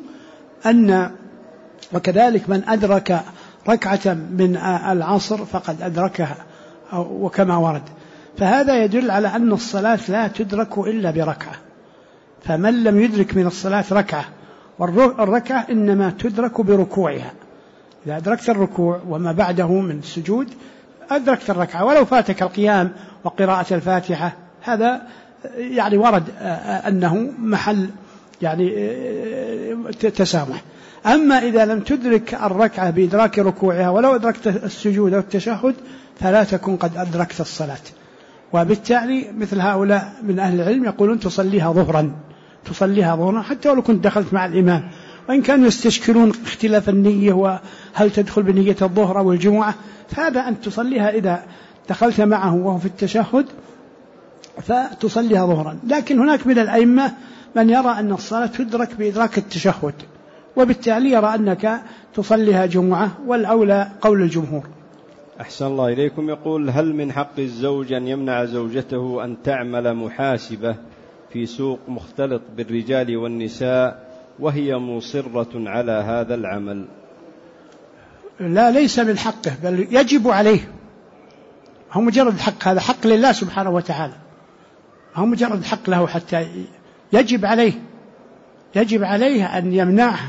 وكذلك من أدرك ركعة من العصر فقد أدركها، وكما ورد. فهذا يدل على أن الصلاة لا تدرك إلا بركعة. فمن لم يدرك من الصلاة ركعة، والركعة إنما تدرك بركوعها، إذا أدركت الركوع وما بعده من السجود أدركت الركعة، ولو فاتك القيام وقراءة الفاتحة هذا يعني ورد أنه محل يعني تسامح. أما إذا لم تدرك الركعة بإدراك ركوعها ولو أدركت السجود أو التشهد فلا تكون قد أدركت الصلاة. وبالتالي مثل هؤلاء من أهل العلم يقولون تصليها ظهرا حتى ولو كنت دخلت مع الإمام، وإن كانوا يستشكلون اختلاف النية وهل تدخل بنية الظهر أو الجمعة، فهذا أن تصليها إذا دخلت معه وهو في التشهد فتصليها ظهرا. لكن هناك من الأئمة من يرى أن الصلاة تدرك بإدراك التشهد، وبالتالي يرى أنك تصليها جمعة، والأولى قول الجمهور.
أحسن الله إليكم. يقول: هل من حق الزوج أن يمنع زوجته أن تعمل محاسبة في سوق مختلط بالرجال والنساء وهي مصرة على هذا العمل؟
لا، ليس من حقه، بل يجب عليه. هو مجرد حق، هذا حق لله سبحانه وتعالى، هو مجرد حق له حتى يجب عليه أن يمنعها.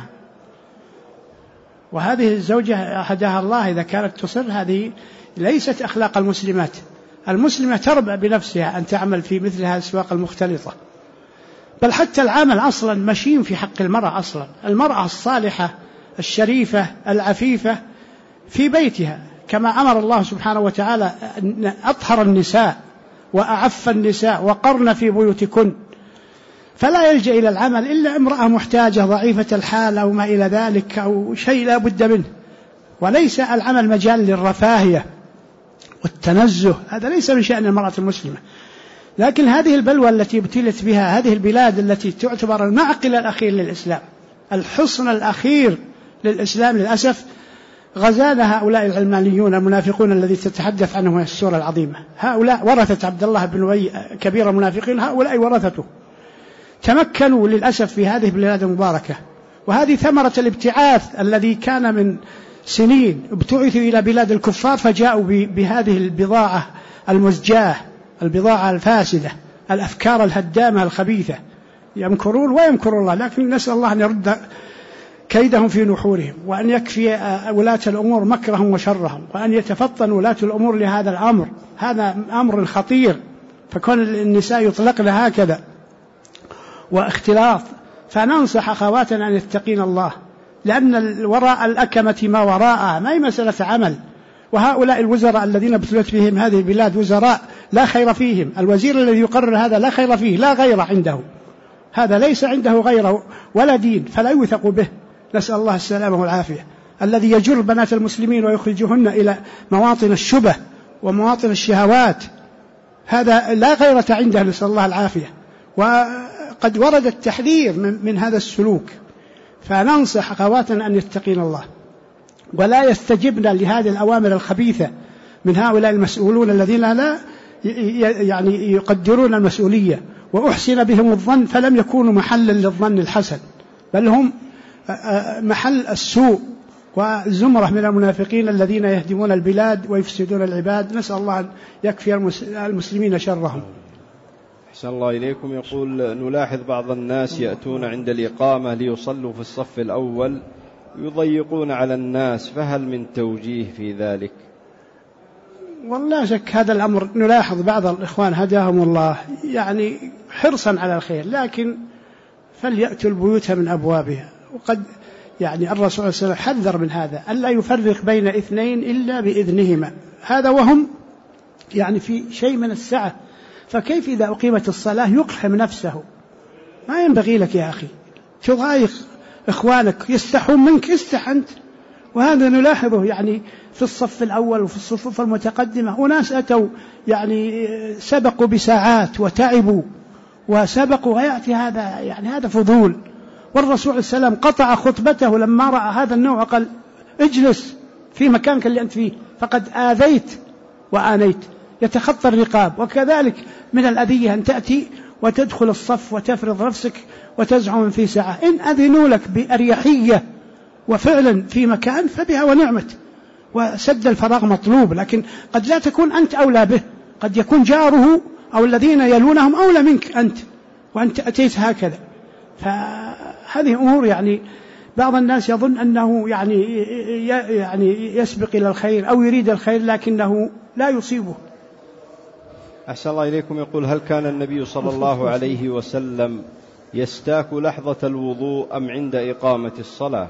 وهذه الزوجة هداها الله إذا كانت تصر، هذه ليست أخلاق المسلمات. المسلمة تربى بنفسها أن تعمل في مثل هذه الأسواق المختلطة، بل حتى العمل أصلا مشين في حق المرأة. أصلا المرأة الصالحة الشريفة العفيفة في بيتها، كما أمر الله سبحانه وتعالى أن أطهر النساء وأعف النساء وقرن في بيوتكن، فلا يلجأ إلى العمل إلا امرأة محتاجة ضعيفة الحال أو ما إلى ذلك، أو شيء لا بد منه. وليس العمل مجال للرفاهية والتنزه، هذا ليس من شأن المرأة المسلمة. لكن هذه البلوى التي ابتلت بها هذه البلاد التي تعتبر المعقل الأخير للإسلام، الحصن الأخير للإسلام، للأسف غزانا هؤلاء العلمانيون المنافقون الذي تتحدث عنهم السورة العظيمة. هؤلاء ورثة عبد الله بن أبي كبير المنافقين، هؤلاء ورثته تمكنوا للأسف في هذه البلاد المباركة. وهذه ثمرة الابتعاث الذي كان من سنين، ابتعثوا إلى بلاد الكفار فجاءوا بهذه البضاعة المزجاة، البضاعة الفاسدة، الأفكار الهدامة الخبيثة. يمكرون ويمكر الله، لكن نسأل الله أن يرد كيدهم في نحورهم، وأن يكفي ولاة الأمور مكرهم وشرهم، وأن يتفطن ولاة الأمور لهذا الأمر. هذا أمر خطير، فكون النساء يطلقن هكذا واختلاط. فننصح أخواتنا أن يتقين الله، لأن وراء الأكمة ما وراءها، ما هي مسألة عمل. وهؤلاء الوزراء الذين ابتلت بهم هذه البلاد وزراء لا خير فيهم. الوزير الذي يقرر هذا لا خير فيه، لا غير عنده، هذا ليس عنده غيره ولا دين، فلا يوثق به. نسأل الله السلامة والعافية. الذي يجر بنات المسلمين ويخرجهن إلى مواطن الشبه ومواطن الشهوات، هذا لا غيرة عنده، نسأل الله العافية. وقد ورد التحذير من هذا السلوك، فننصح أخواتنا أن يتقين الله ولا يستجبن لهذه الأوامر الخبيثة من هؤلاء المسؤولون الذين لا يعني يقدرون المسؤولية، وأحسن بهم الظن فلم يكونوا محلا للظن الحسن، بل هم محل السوء وزمرة من المنافقين الذين يهدمون البلاد ويفسدون العباد. نسأل الله أن يكفي المسلمين شرهم.
أحسن الله إليكم. يقول: نلاحظ بعض الناس يأتون عند الإقامة ليصلوا في الصف الأول يضيقون على الناس، فهل من توجيه في ذلك؟
والله شك هذا الأمر، نلاحظ بعض الإخوان هداهم الله يعني حرصا على الخير، لكن فليأتوا البيوت من أبوابها. وقد يعني الرسول صلى الله عليه وسلم حذر من هذا، ألا يفرق بين اثنين إلا بإذنهما، هذا وهم يعني في شيء من السعة. فكيف إذا أقيمت الصلاة يقحم نفسه؟ ما ينبغي لك يا أخي تضايق إخوانك، يستحون منك، استح أنت. وهذا نلاحظه يعني في الصف الأول وفي الصفوف المتقدمة، وناس أتوا يعني سبقوا بساعات وتعبوا وسبقوا، ويأتي هذا يعني هذا فضول. والرسول صلى الله عليه وسلم قطع خطبته لما رأى هذا النوع، قال: اجلس في مكانك اللي أنت فيه، فقد آذيت وآنيت. يتخطى الرقاب. وكذلك من الأذية أن تأتي وتدخل الصف وتفرض نفسك وتزعم في ساعة. إن أذنوا لك بأريحية وفعلا في مكان فبها ونعمت، وسد الفراغ مطلوب، لكن قد لا تكون أنت أولى به، قد يكون جاره أو الذين يلونهم أولى منك أنت، وأنت أتيت هكذا. فهذه أمور يعني بعض الناس يظن أنه يعني يسبق إلى الخير أو يريد الخير لكنه لا يصيبه.
أحسن الله إليكم. يقول: هل كان النبي صلى الله عليه وسلم يستاك لحظة الوضوء أم عند إقامة الصلاة؟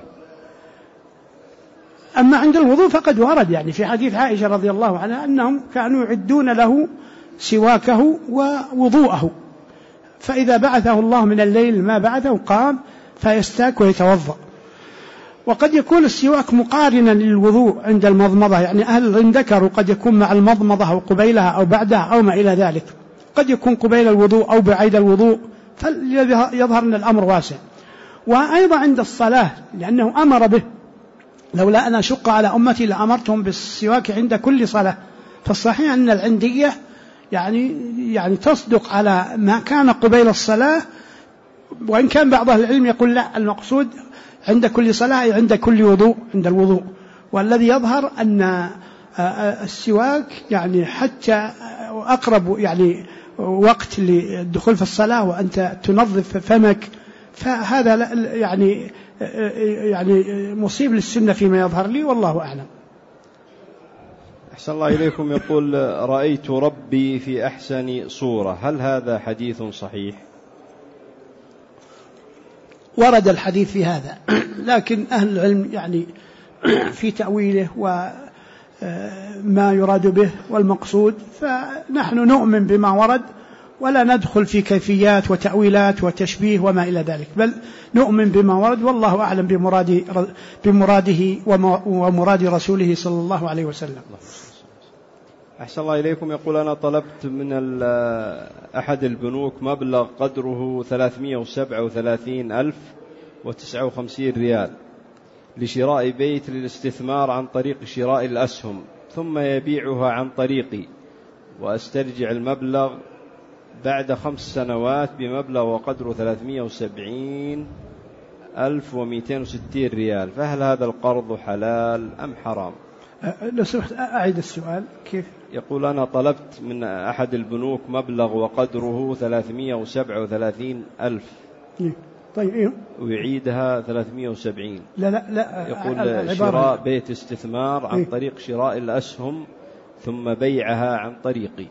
أما عند الوضوء فقد ورد يعني في حديث عائشة رضي الله عنها أنهم كانوا يعدون له سواكه ووضوءه، فإذا بعثه الله من الليل ما بعثه قام فيستاك ويتوضأ. وقد يكون السواك مقارنا للوضوء عند المضمضة، يعني أهل العلم ذكروا قد يكون مع المضمضة أو قبيلها أو بعدها أو ما إلى ذلك، قد يكون قبيل الوضوء أو بعيد الوضوء، فيظهر أن الأمر واسع. وأيضا عند الصلاة لأنه أمر به، لولا أن أشق على أمتي لأمرتهم بالسواك عند كل صلاة. فالصحيح أن العندية يعني تصدق على ما كان قبيل الصلاة، وإن كان بعض أهل العلم يقول لا، المقصود عند كل صلاة أي عند كل وضوء، عند الوضوء. والذي يظهر أن السواك يعني حتى أقرب يعني وقت للدخول في الصلاة وأنت تنظف فمك، فهذا يعني مصيب للسنة فيما يظهر لي، والله أعلم.
أحسن الله إليكم. يقول: رأيت ربي في أحسن صورة، هل هذا حديث صحيح؟
ورد الحديث في هذا، لكن أهل العلم يعني في تأويله وما يراد به والمقصود، فنحن نؤمن بما ورد ولا ندخل في كيفيات وتأويلات وتشبيه وما إلى ذلك، بل نؤمن بما ورد، والله أعلم بمراده ومراد رسوله صلى الله عليه وسلم.
أحسن الله إليكم. يقول: أنا طلبت من أحد البنوك مبلغ قدره 337,059 ريال لشراء بيت للاستثمار عن طريق شراء الأسهم، ثم يبيعها عن طريقي وأسترجع المبلغ بعد 5 سنوات بمبلغ وقدره 370,260 ريال، فهل هذا القرض حلال أم حرام؟
لو سمحت أعيد السؤال. كيف؟
يقول: أنا طلبت من أحد البنوك مبلغ وقدره 337,000.
طيب
ويعيدها 370.
لا
يقول: شراء بيت استثمار عن طريق شراء الأسهم ثم بيعها عن طريقي.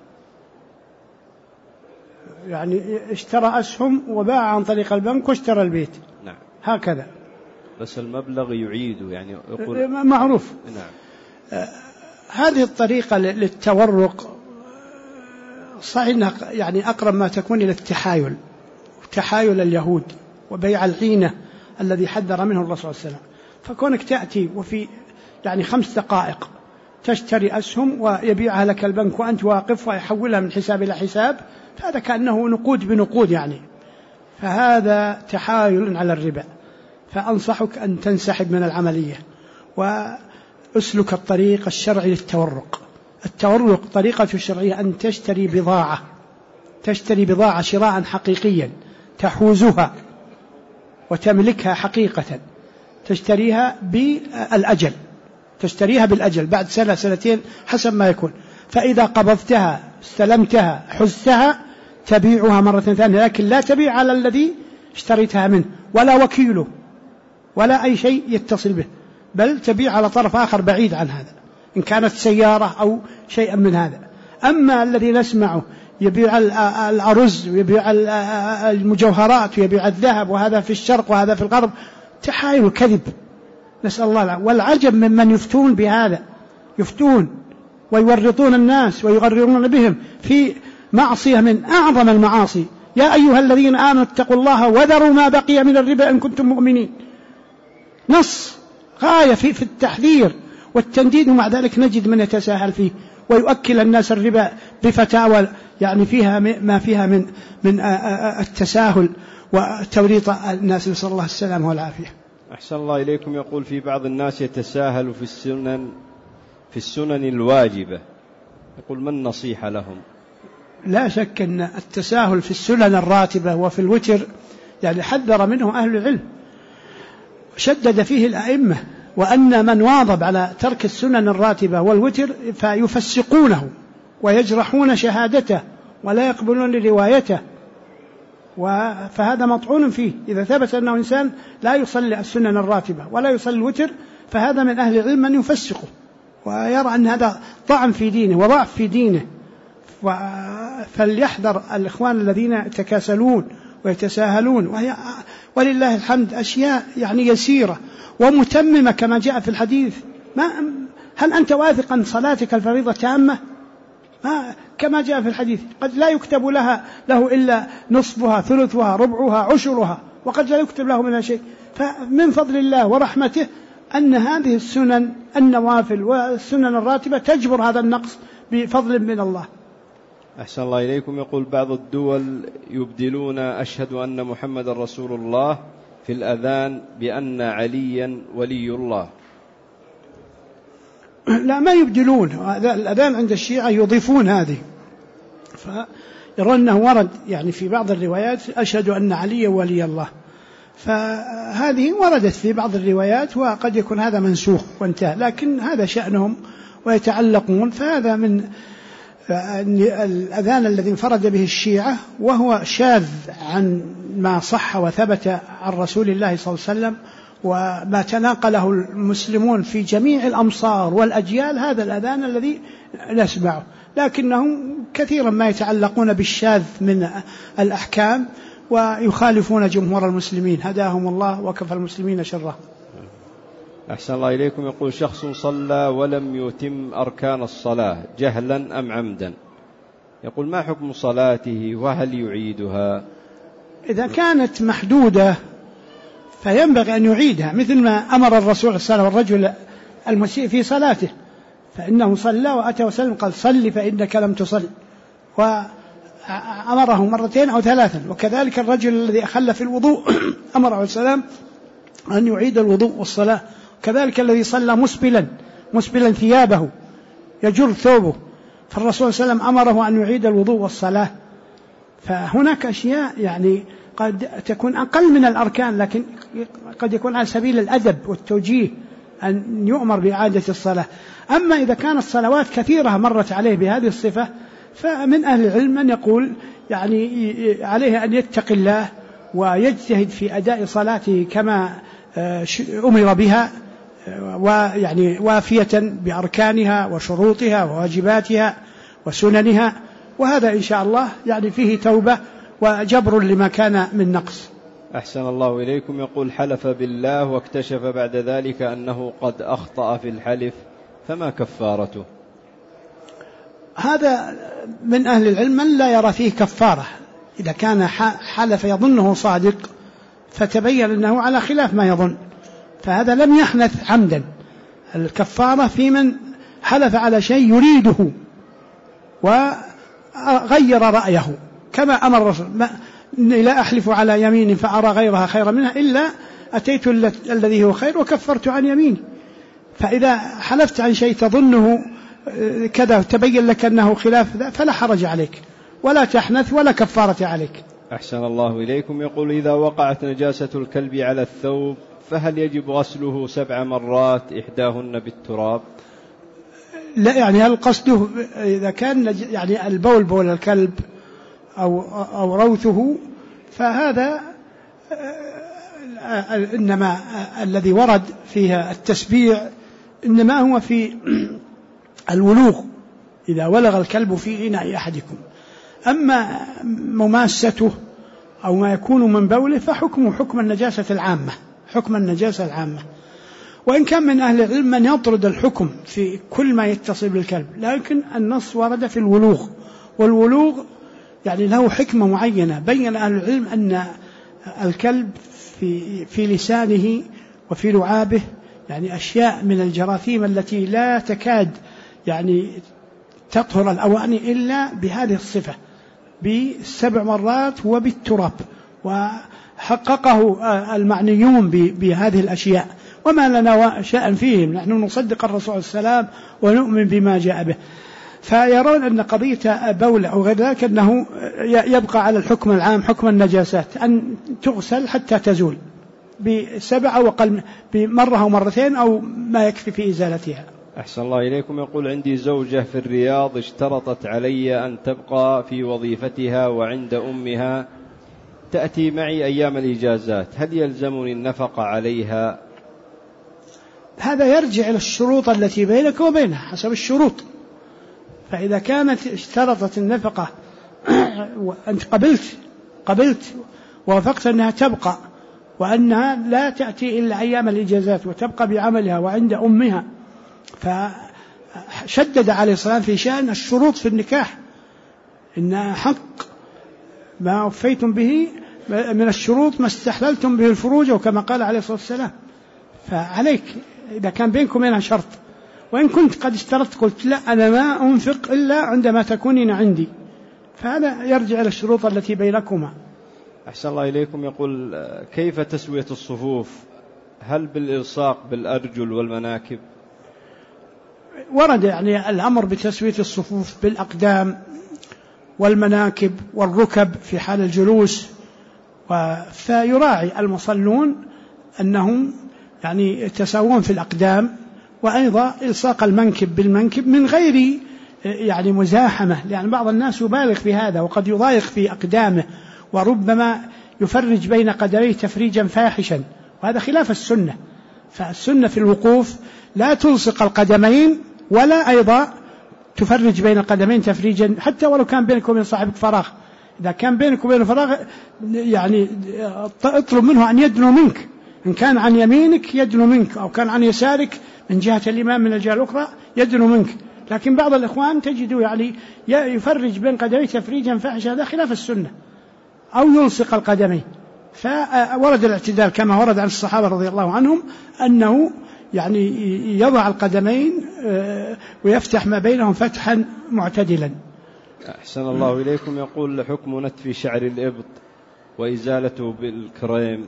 يعني اشترى أسهم وباع عن طريق البنك واشترى البيت.
نعم.
هكذا.
بس المبلغ يعيده، يعني يقول
معروف.
نعم.
هذه الطريقة للتورق صحيح يعني أقرب ما تكون إلى التحايل، تحايل اليهود وبيع العينة الذي حذر منه الرسول صلى الله عليه وسلم. فكونك تأتي وفي يعني 5 دقائق تشتري أسهم ويبيعها لك البنك وأنت واقف ويحولها من حساب إلى حساب، فهذا كأنه نقود بنقود يعني، فهذا تحايل على الربا. فأنصحك أن تنسحب من العملية وأسلك الطريق الشرعي للتورق. التورق طريقة الشرعية أن تشتري بضاعة شراء حقيقيا تحوزها وتملكها حقيقة، تشتريها بالأجل بعد 1 2 حسب ما يكون، فإذا قبضتها استلمتها حزتها تبيعها مرة ثانية، لكن لا تبيع على الذي اشتريتها منه ولا وكيله ولا أي شيء يتصل به، بل تبيع على طرف آخر بعيد عن هذا، إن كانت سيارة أو شيئا من هذا. أما الذي نسمعه يبيع الأرز ويبيع المجوهرات ويبيع الذهب، وهذا في الشرق وهذا في الغرب، تحايل كذب، نسأل الله العافية. والعجب ممن يفتون بهذا، يفتون ويورطون الناس ويغررون بهم في معصية من أعظم المعاصي. يا أيها الذين آمنوا اتقوا الله وذروا ما بقي من الربا إن كنتم مؤمنين، نص غاية في التحذير والتنديد، ومع ذلك نجد من يتساهل فيه ويؤكل الناس الربا بفتاوى يعني فيها ما فيها من التساهل وتوريط الناس، نسأل الله السلامة والعافية.
أحسن الله إليكم. يقول: في بعض الناس يتساهل في السنن الواجبة، يقول: ما النصيحة لهم؟
لا شك أن التساهل في السنن الراتبة وفي الوتر يعني حذر منه أهل العلم، شدد فيه الأئمة، وأن من واظب على ترك السنن الراتبة والوتر فيفسقونه ويجرحون شهادته ولا يقبلون روايته، فهذا مطعون فيه. إذا ثبت أنه إنسان لا يصلي السنن الراتبة ولا يصلي الوتر، فهذا من أهل العلم من يفسقه ويرى أن هذا طعن في دينه وضعف في دينه. فليحذر الإخوان الذين يتكاسلون ويتساهلون، وهي ولله الحمد أشياء يعني يسيرة ومتممة كما جاء في الحديث. هل أنت واثق أن صلاتك الفريضة تامة؟ كما جاء في الحديث قد لا يكتب له إلا نصفها ثلثها ربعها عشرها، وقد لا يكتب له منها شيء. فمن فضل الله ورحمته أن هذه السنن النوافل والسنن الراتبة تجبر هذا النقص بفضل من الله.
أحسن الله إليكم. يقول بعض الدول يبدلون أشهد أن محمد رسول الله في الأذان بأن عليا ولي الله.
لا، ما يبدلون. الأذان عند الشيعة يضيفون هذه، فيرون أنه ورد يعني في بعض الروايات أشهد أن علي ولي الله، فهذه وردت في بعض الروايات، وقد يكون هذا منسوخ وانتهى، لكن هذا شأنهم ويتعلقون. فهذا من الأذان الذي انفرد به الشيعة، وهو شاذ عن ما صح وثبت عن رسول الله صلى الله عليه وسلم وما تناقله المسلمون في جميع الأمصار والأجيال. هذا الأذان الذي نسمعه، لكنهم كثيرا ما يتعلقون بالشاذ من الأحكام ويخالفون جمهور المسلمين، هداهم الله وكفى المسلمين شره.
أحسن الله إليكم. يقول شخص صلى ولم يتم أركان الصلاة جهلا أم عمدا، يقول ما حكم صلاته وهل يعيدها؟
إذا كانت محدودة فينبغي أن يعيدها، مثل ما أمر الرسول صلى الله عليه وسلم الرجل المسيء في صلاته، فإنه صلى وأتى وسلم قال صل فإنك لم تصل، وأمره مرتين أو ثلاثا. وكذلك الرجل الذي أخل في الوضوء أمره السلام أن يعيد الوضوء والصلاة. كذلك الذي صلى مسبلا ثيابه يجر ثوبه، فالرسول صلى الله عليه وسلم أمره أن يعيد الوضوء والصلاة. فهناك أشياء يعني قد تكون أقل من الأركان، لكن قد يكون على سبيل الأدب والتوجيه أن يؤمر بإعادة الصلاة. أما إذا كانت صلوات كثيرة مرت عليه بهذه الصفة، فمن أهل العلم من يقول يعني عليه أن يتقي الله ويجتهد في أداء صلاته كما أمر بها، ويعني وافية بأركانها وشروطها وواجباتها وسننها، وهذا إن شاء الله يعني فيه توبة وجبر لما كان من نقص.
أحسن الله إليكم. يقول حلف بالله واكتشف بعد ذلك أنه قد أخطأ في الحلف، فما كفارته؟
هذا من أهل العلم من لا يرى فيه كفارة. إذا كان حلف يظنه صادق فتبين أنه على خلاف ما يظن، فهذا لم يحنث عمدا. الكفارة في من حلف على شيء يريده وغير رأيه، كما أمر الرسول لا أحلف على يمين فأرى غيرها خيرا منها إلا أتيت الذي هو خير وكفرت عن يميني. فإذا حلفت عن شيء تظنه كذا تبين لك أنه خلاف فلا حرج عليك ولا تحنث ولا كفارة عليك.
أحسن الله إليكم. يقول إذا وقعت نجاسة الكلب على الثوب فهل يجب غسله 7 مرات إحداهن بالتراب؟
لا، يعني القصد إذا كان يعني البول بول الكلب أو روثه، فهذا إنما الذي ورد فيها التسبيع إنما هو في الولوغ، إذا ولغ الكلب في إناء أحدكم. أما مماسته أو ما يكون من بوله فحكمه حكم النجاسة العامة، حكم النجاسة العامة. وإن كان من أهل العلم من يطرد الحكم في كل ما يتصل بالكلب، لكن النص ورد في الولوغ، والولوغ يعني له حكمة معينة. بين أهل العلم أن الكلب في لسانه وفي لعابه يعني أشياء من الجراثيم التي لا تكاد يعني تطهر الأواني إلا بهذه الصفة ب7 مرات وبالتراب، وحققه المعنيون بهذه الأشياء، وما لنا شأن فيهم، نحن نصدق الرسول صلى الله عليه وسلم ونؤمن بما جاء به. فيرون أن قضية بول أو غير ذلك أنه يبقى على الحكم العام حكم النجاسات، أن تغسل حتى تزول ب7 أو أقل بمرة أو مرتين أو ما يكفي في إزالتها.
أحسن الله إليكم. يقول عندي زوجة في الرياض اشترطت علي أن تبقى في وظيفتها وعند أمها، تأتي معي أيام الإجازات، هل يلزمني النفقة عليها؟
هذا يرجع إلى الشروط التي بينك وبينها حسب الشروط. فإذا كانت اشترطت النفقة وأنت قبلت ووافقت أنها تبقى وأنها لا تأتي إلا أيام الإجازات وتبقى بعملها وعند أمها، شدد عليه الصلاة والسلام في شأن الشروط في النكاح، إن حق ما وفيتم به من الشروط ما استحللتم به الفروج، وكما قال عليه الصلاة والسلام. فعليك إذا كان بينكم وبينها شرط، وإن كنت قد اشترطت قلت لا أنا ما أنفق إلا عندما تكونين عندي، فهذا يرجع إلى الشروط التي بينكما.
أحسن الله إليكم. يقول كيف تسوية الصفوف؟ هل بالإلصاق بالأرجل والمناكب؟
ورد يعني الأمر بتسوية الصفوف بالأقدام والمناكب والركب في حال الجلوس، فيراعي المصلون أنهم يعني يتساوون في الأقدام، وأيضا إلصاق المنكب بالمنكب من غير يعني مزاحمة، لأن بعض الناس يبالغ في هذا وقد يضايق في أقدامه، وربما يفرج بين قدميه تفريجا فاحشا، وهذا خلاف السنة. فالسنة في الوقوف لا تلصق القدمين ولا أيضا تفرج بين القدمين تفريجا، حتى ولو كان بينك وبين صاحبك فراغ. إذا كان بينك وبين فراغ يعني اطلب منه أن يدنو منك، إن كان عن يمينك يدنو منك، أو كان عن يسارك من جهة الإمام من الجهة الأخرى يدنو منك. لكن بعض الإخوان تجده يعني يفرج بين قدميه تفريجا فاحشا، هذا خلاف السنة، أو يلصق القدمين. فورد الاعتدال كما ورد عن الصحابة رضي الله عنهم أنه يعني يضع القدمين ويفتح ما بينهم فتحا معتدلا.
أحسن الله إليكم. يقول حكم نتف شعر الإبط وإزالته بالكريم؟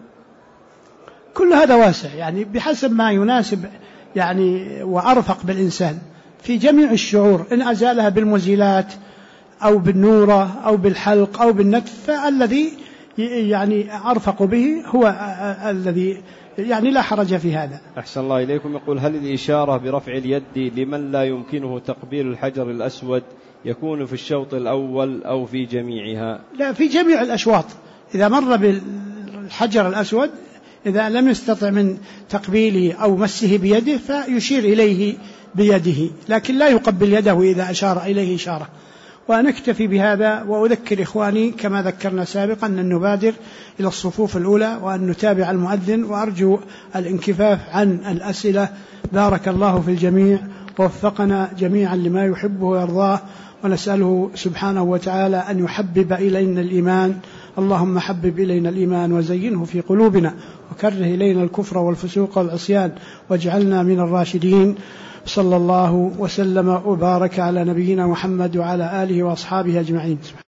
كل هذا واسع، يعني بحسب ما يناسب يعني وأرفق بالإنسان في جميع الشعور، إن أزالها بالمزيلات أو بالنورة أو بالحلق أو بالنتف، فالذي يعني أرفق به هو الذي يعني لا حرج في هذا.
أحسن الله إليكم. يقول هل الإشارة برفع اليد لمن لا يمكنه تقبيل الحجر الأسود يكون في الشوط الأول أو في جميعها؟
لا، في جميع الأشواط. إذا مر بالحجر الأسود إذا لم يستطع من تقبيله أو مسه بيده فيشير إليه بيده، لكن لا يقبل يده إذا أشار إليه إشارة. ونكتفي بهذا، وأذكر إخواني كما ذكرنا سابقا أن نبادر إلى الصفوف الأولى وأن نتابع المؤذن، وأرجو الانكفاف عن الأسئلة. بارك الله في الجميع ووفقنا جميعا لما يحبه ويرضاه، ونسأله سبحانه وتعالى أن يحبب إلينا الإيمان. اللهم حبب إلينا الإيمان وزينه في قلوبنا، وكره إلينا الكفر والفسوق والعصيان، واجعلنا من الراشدين. صلى الله وسلم وبارك على نبينا محمد وعلى آله وأصحابه أجمعين.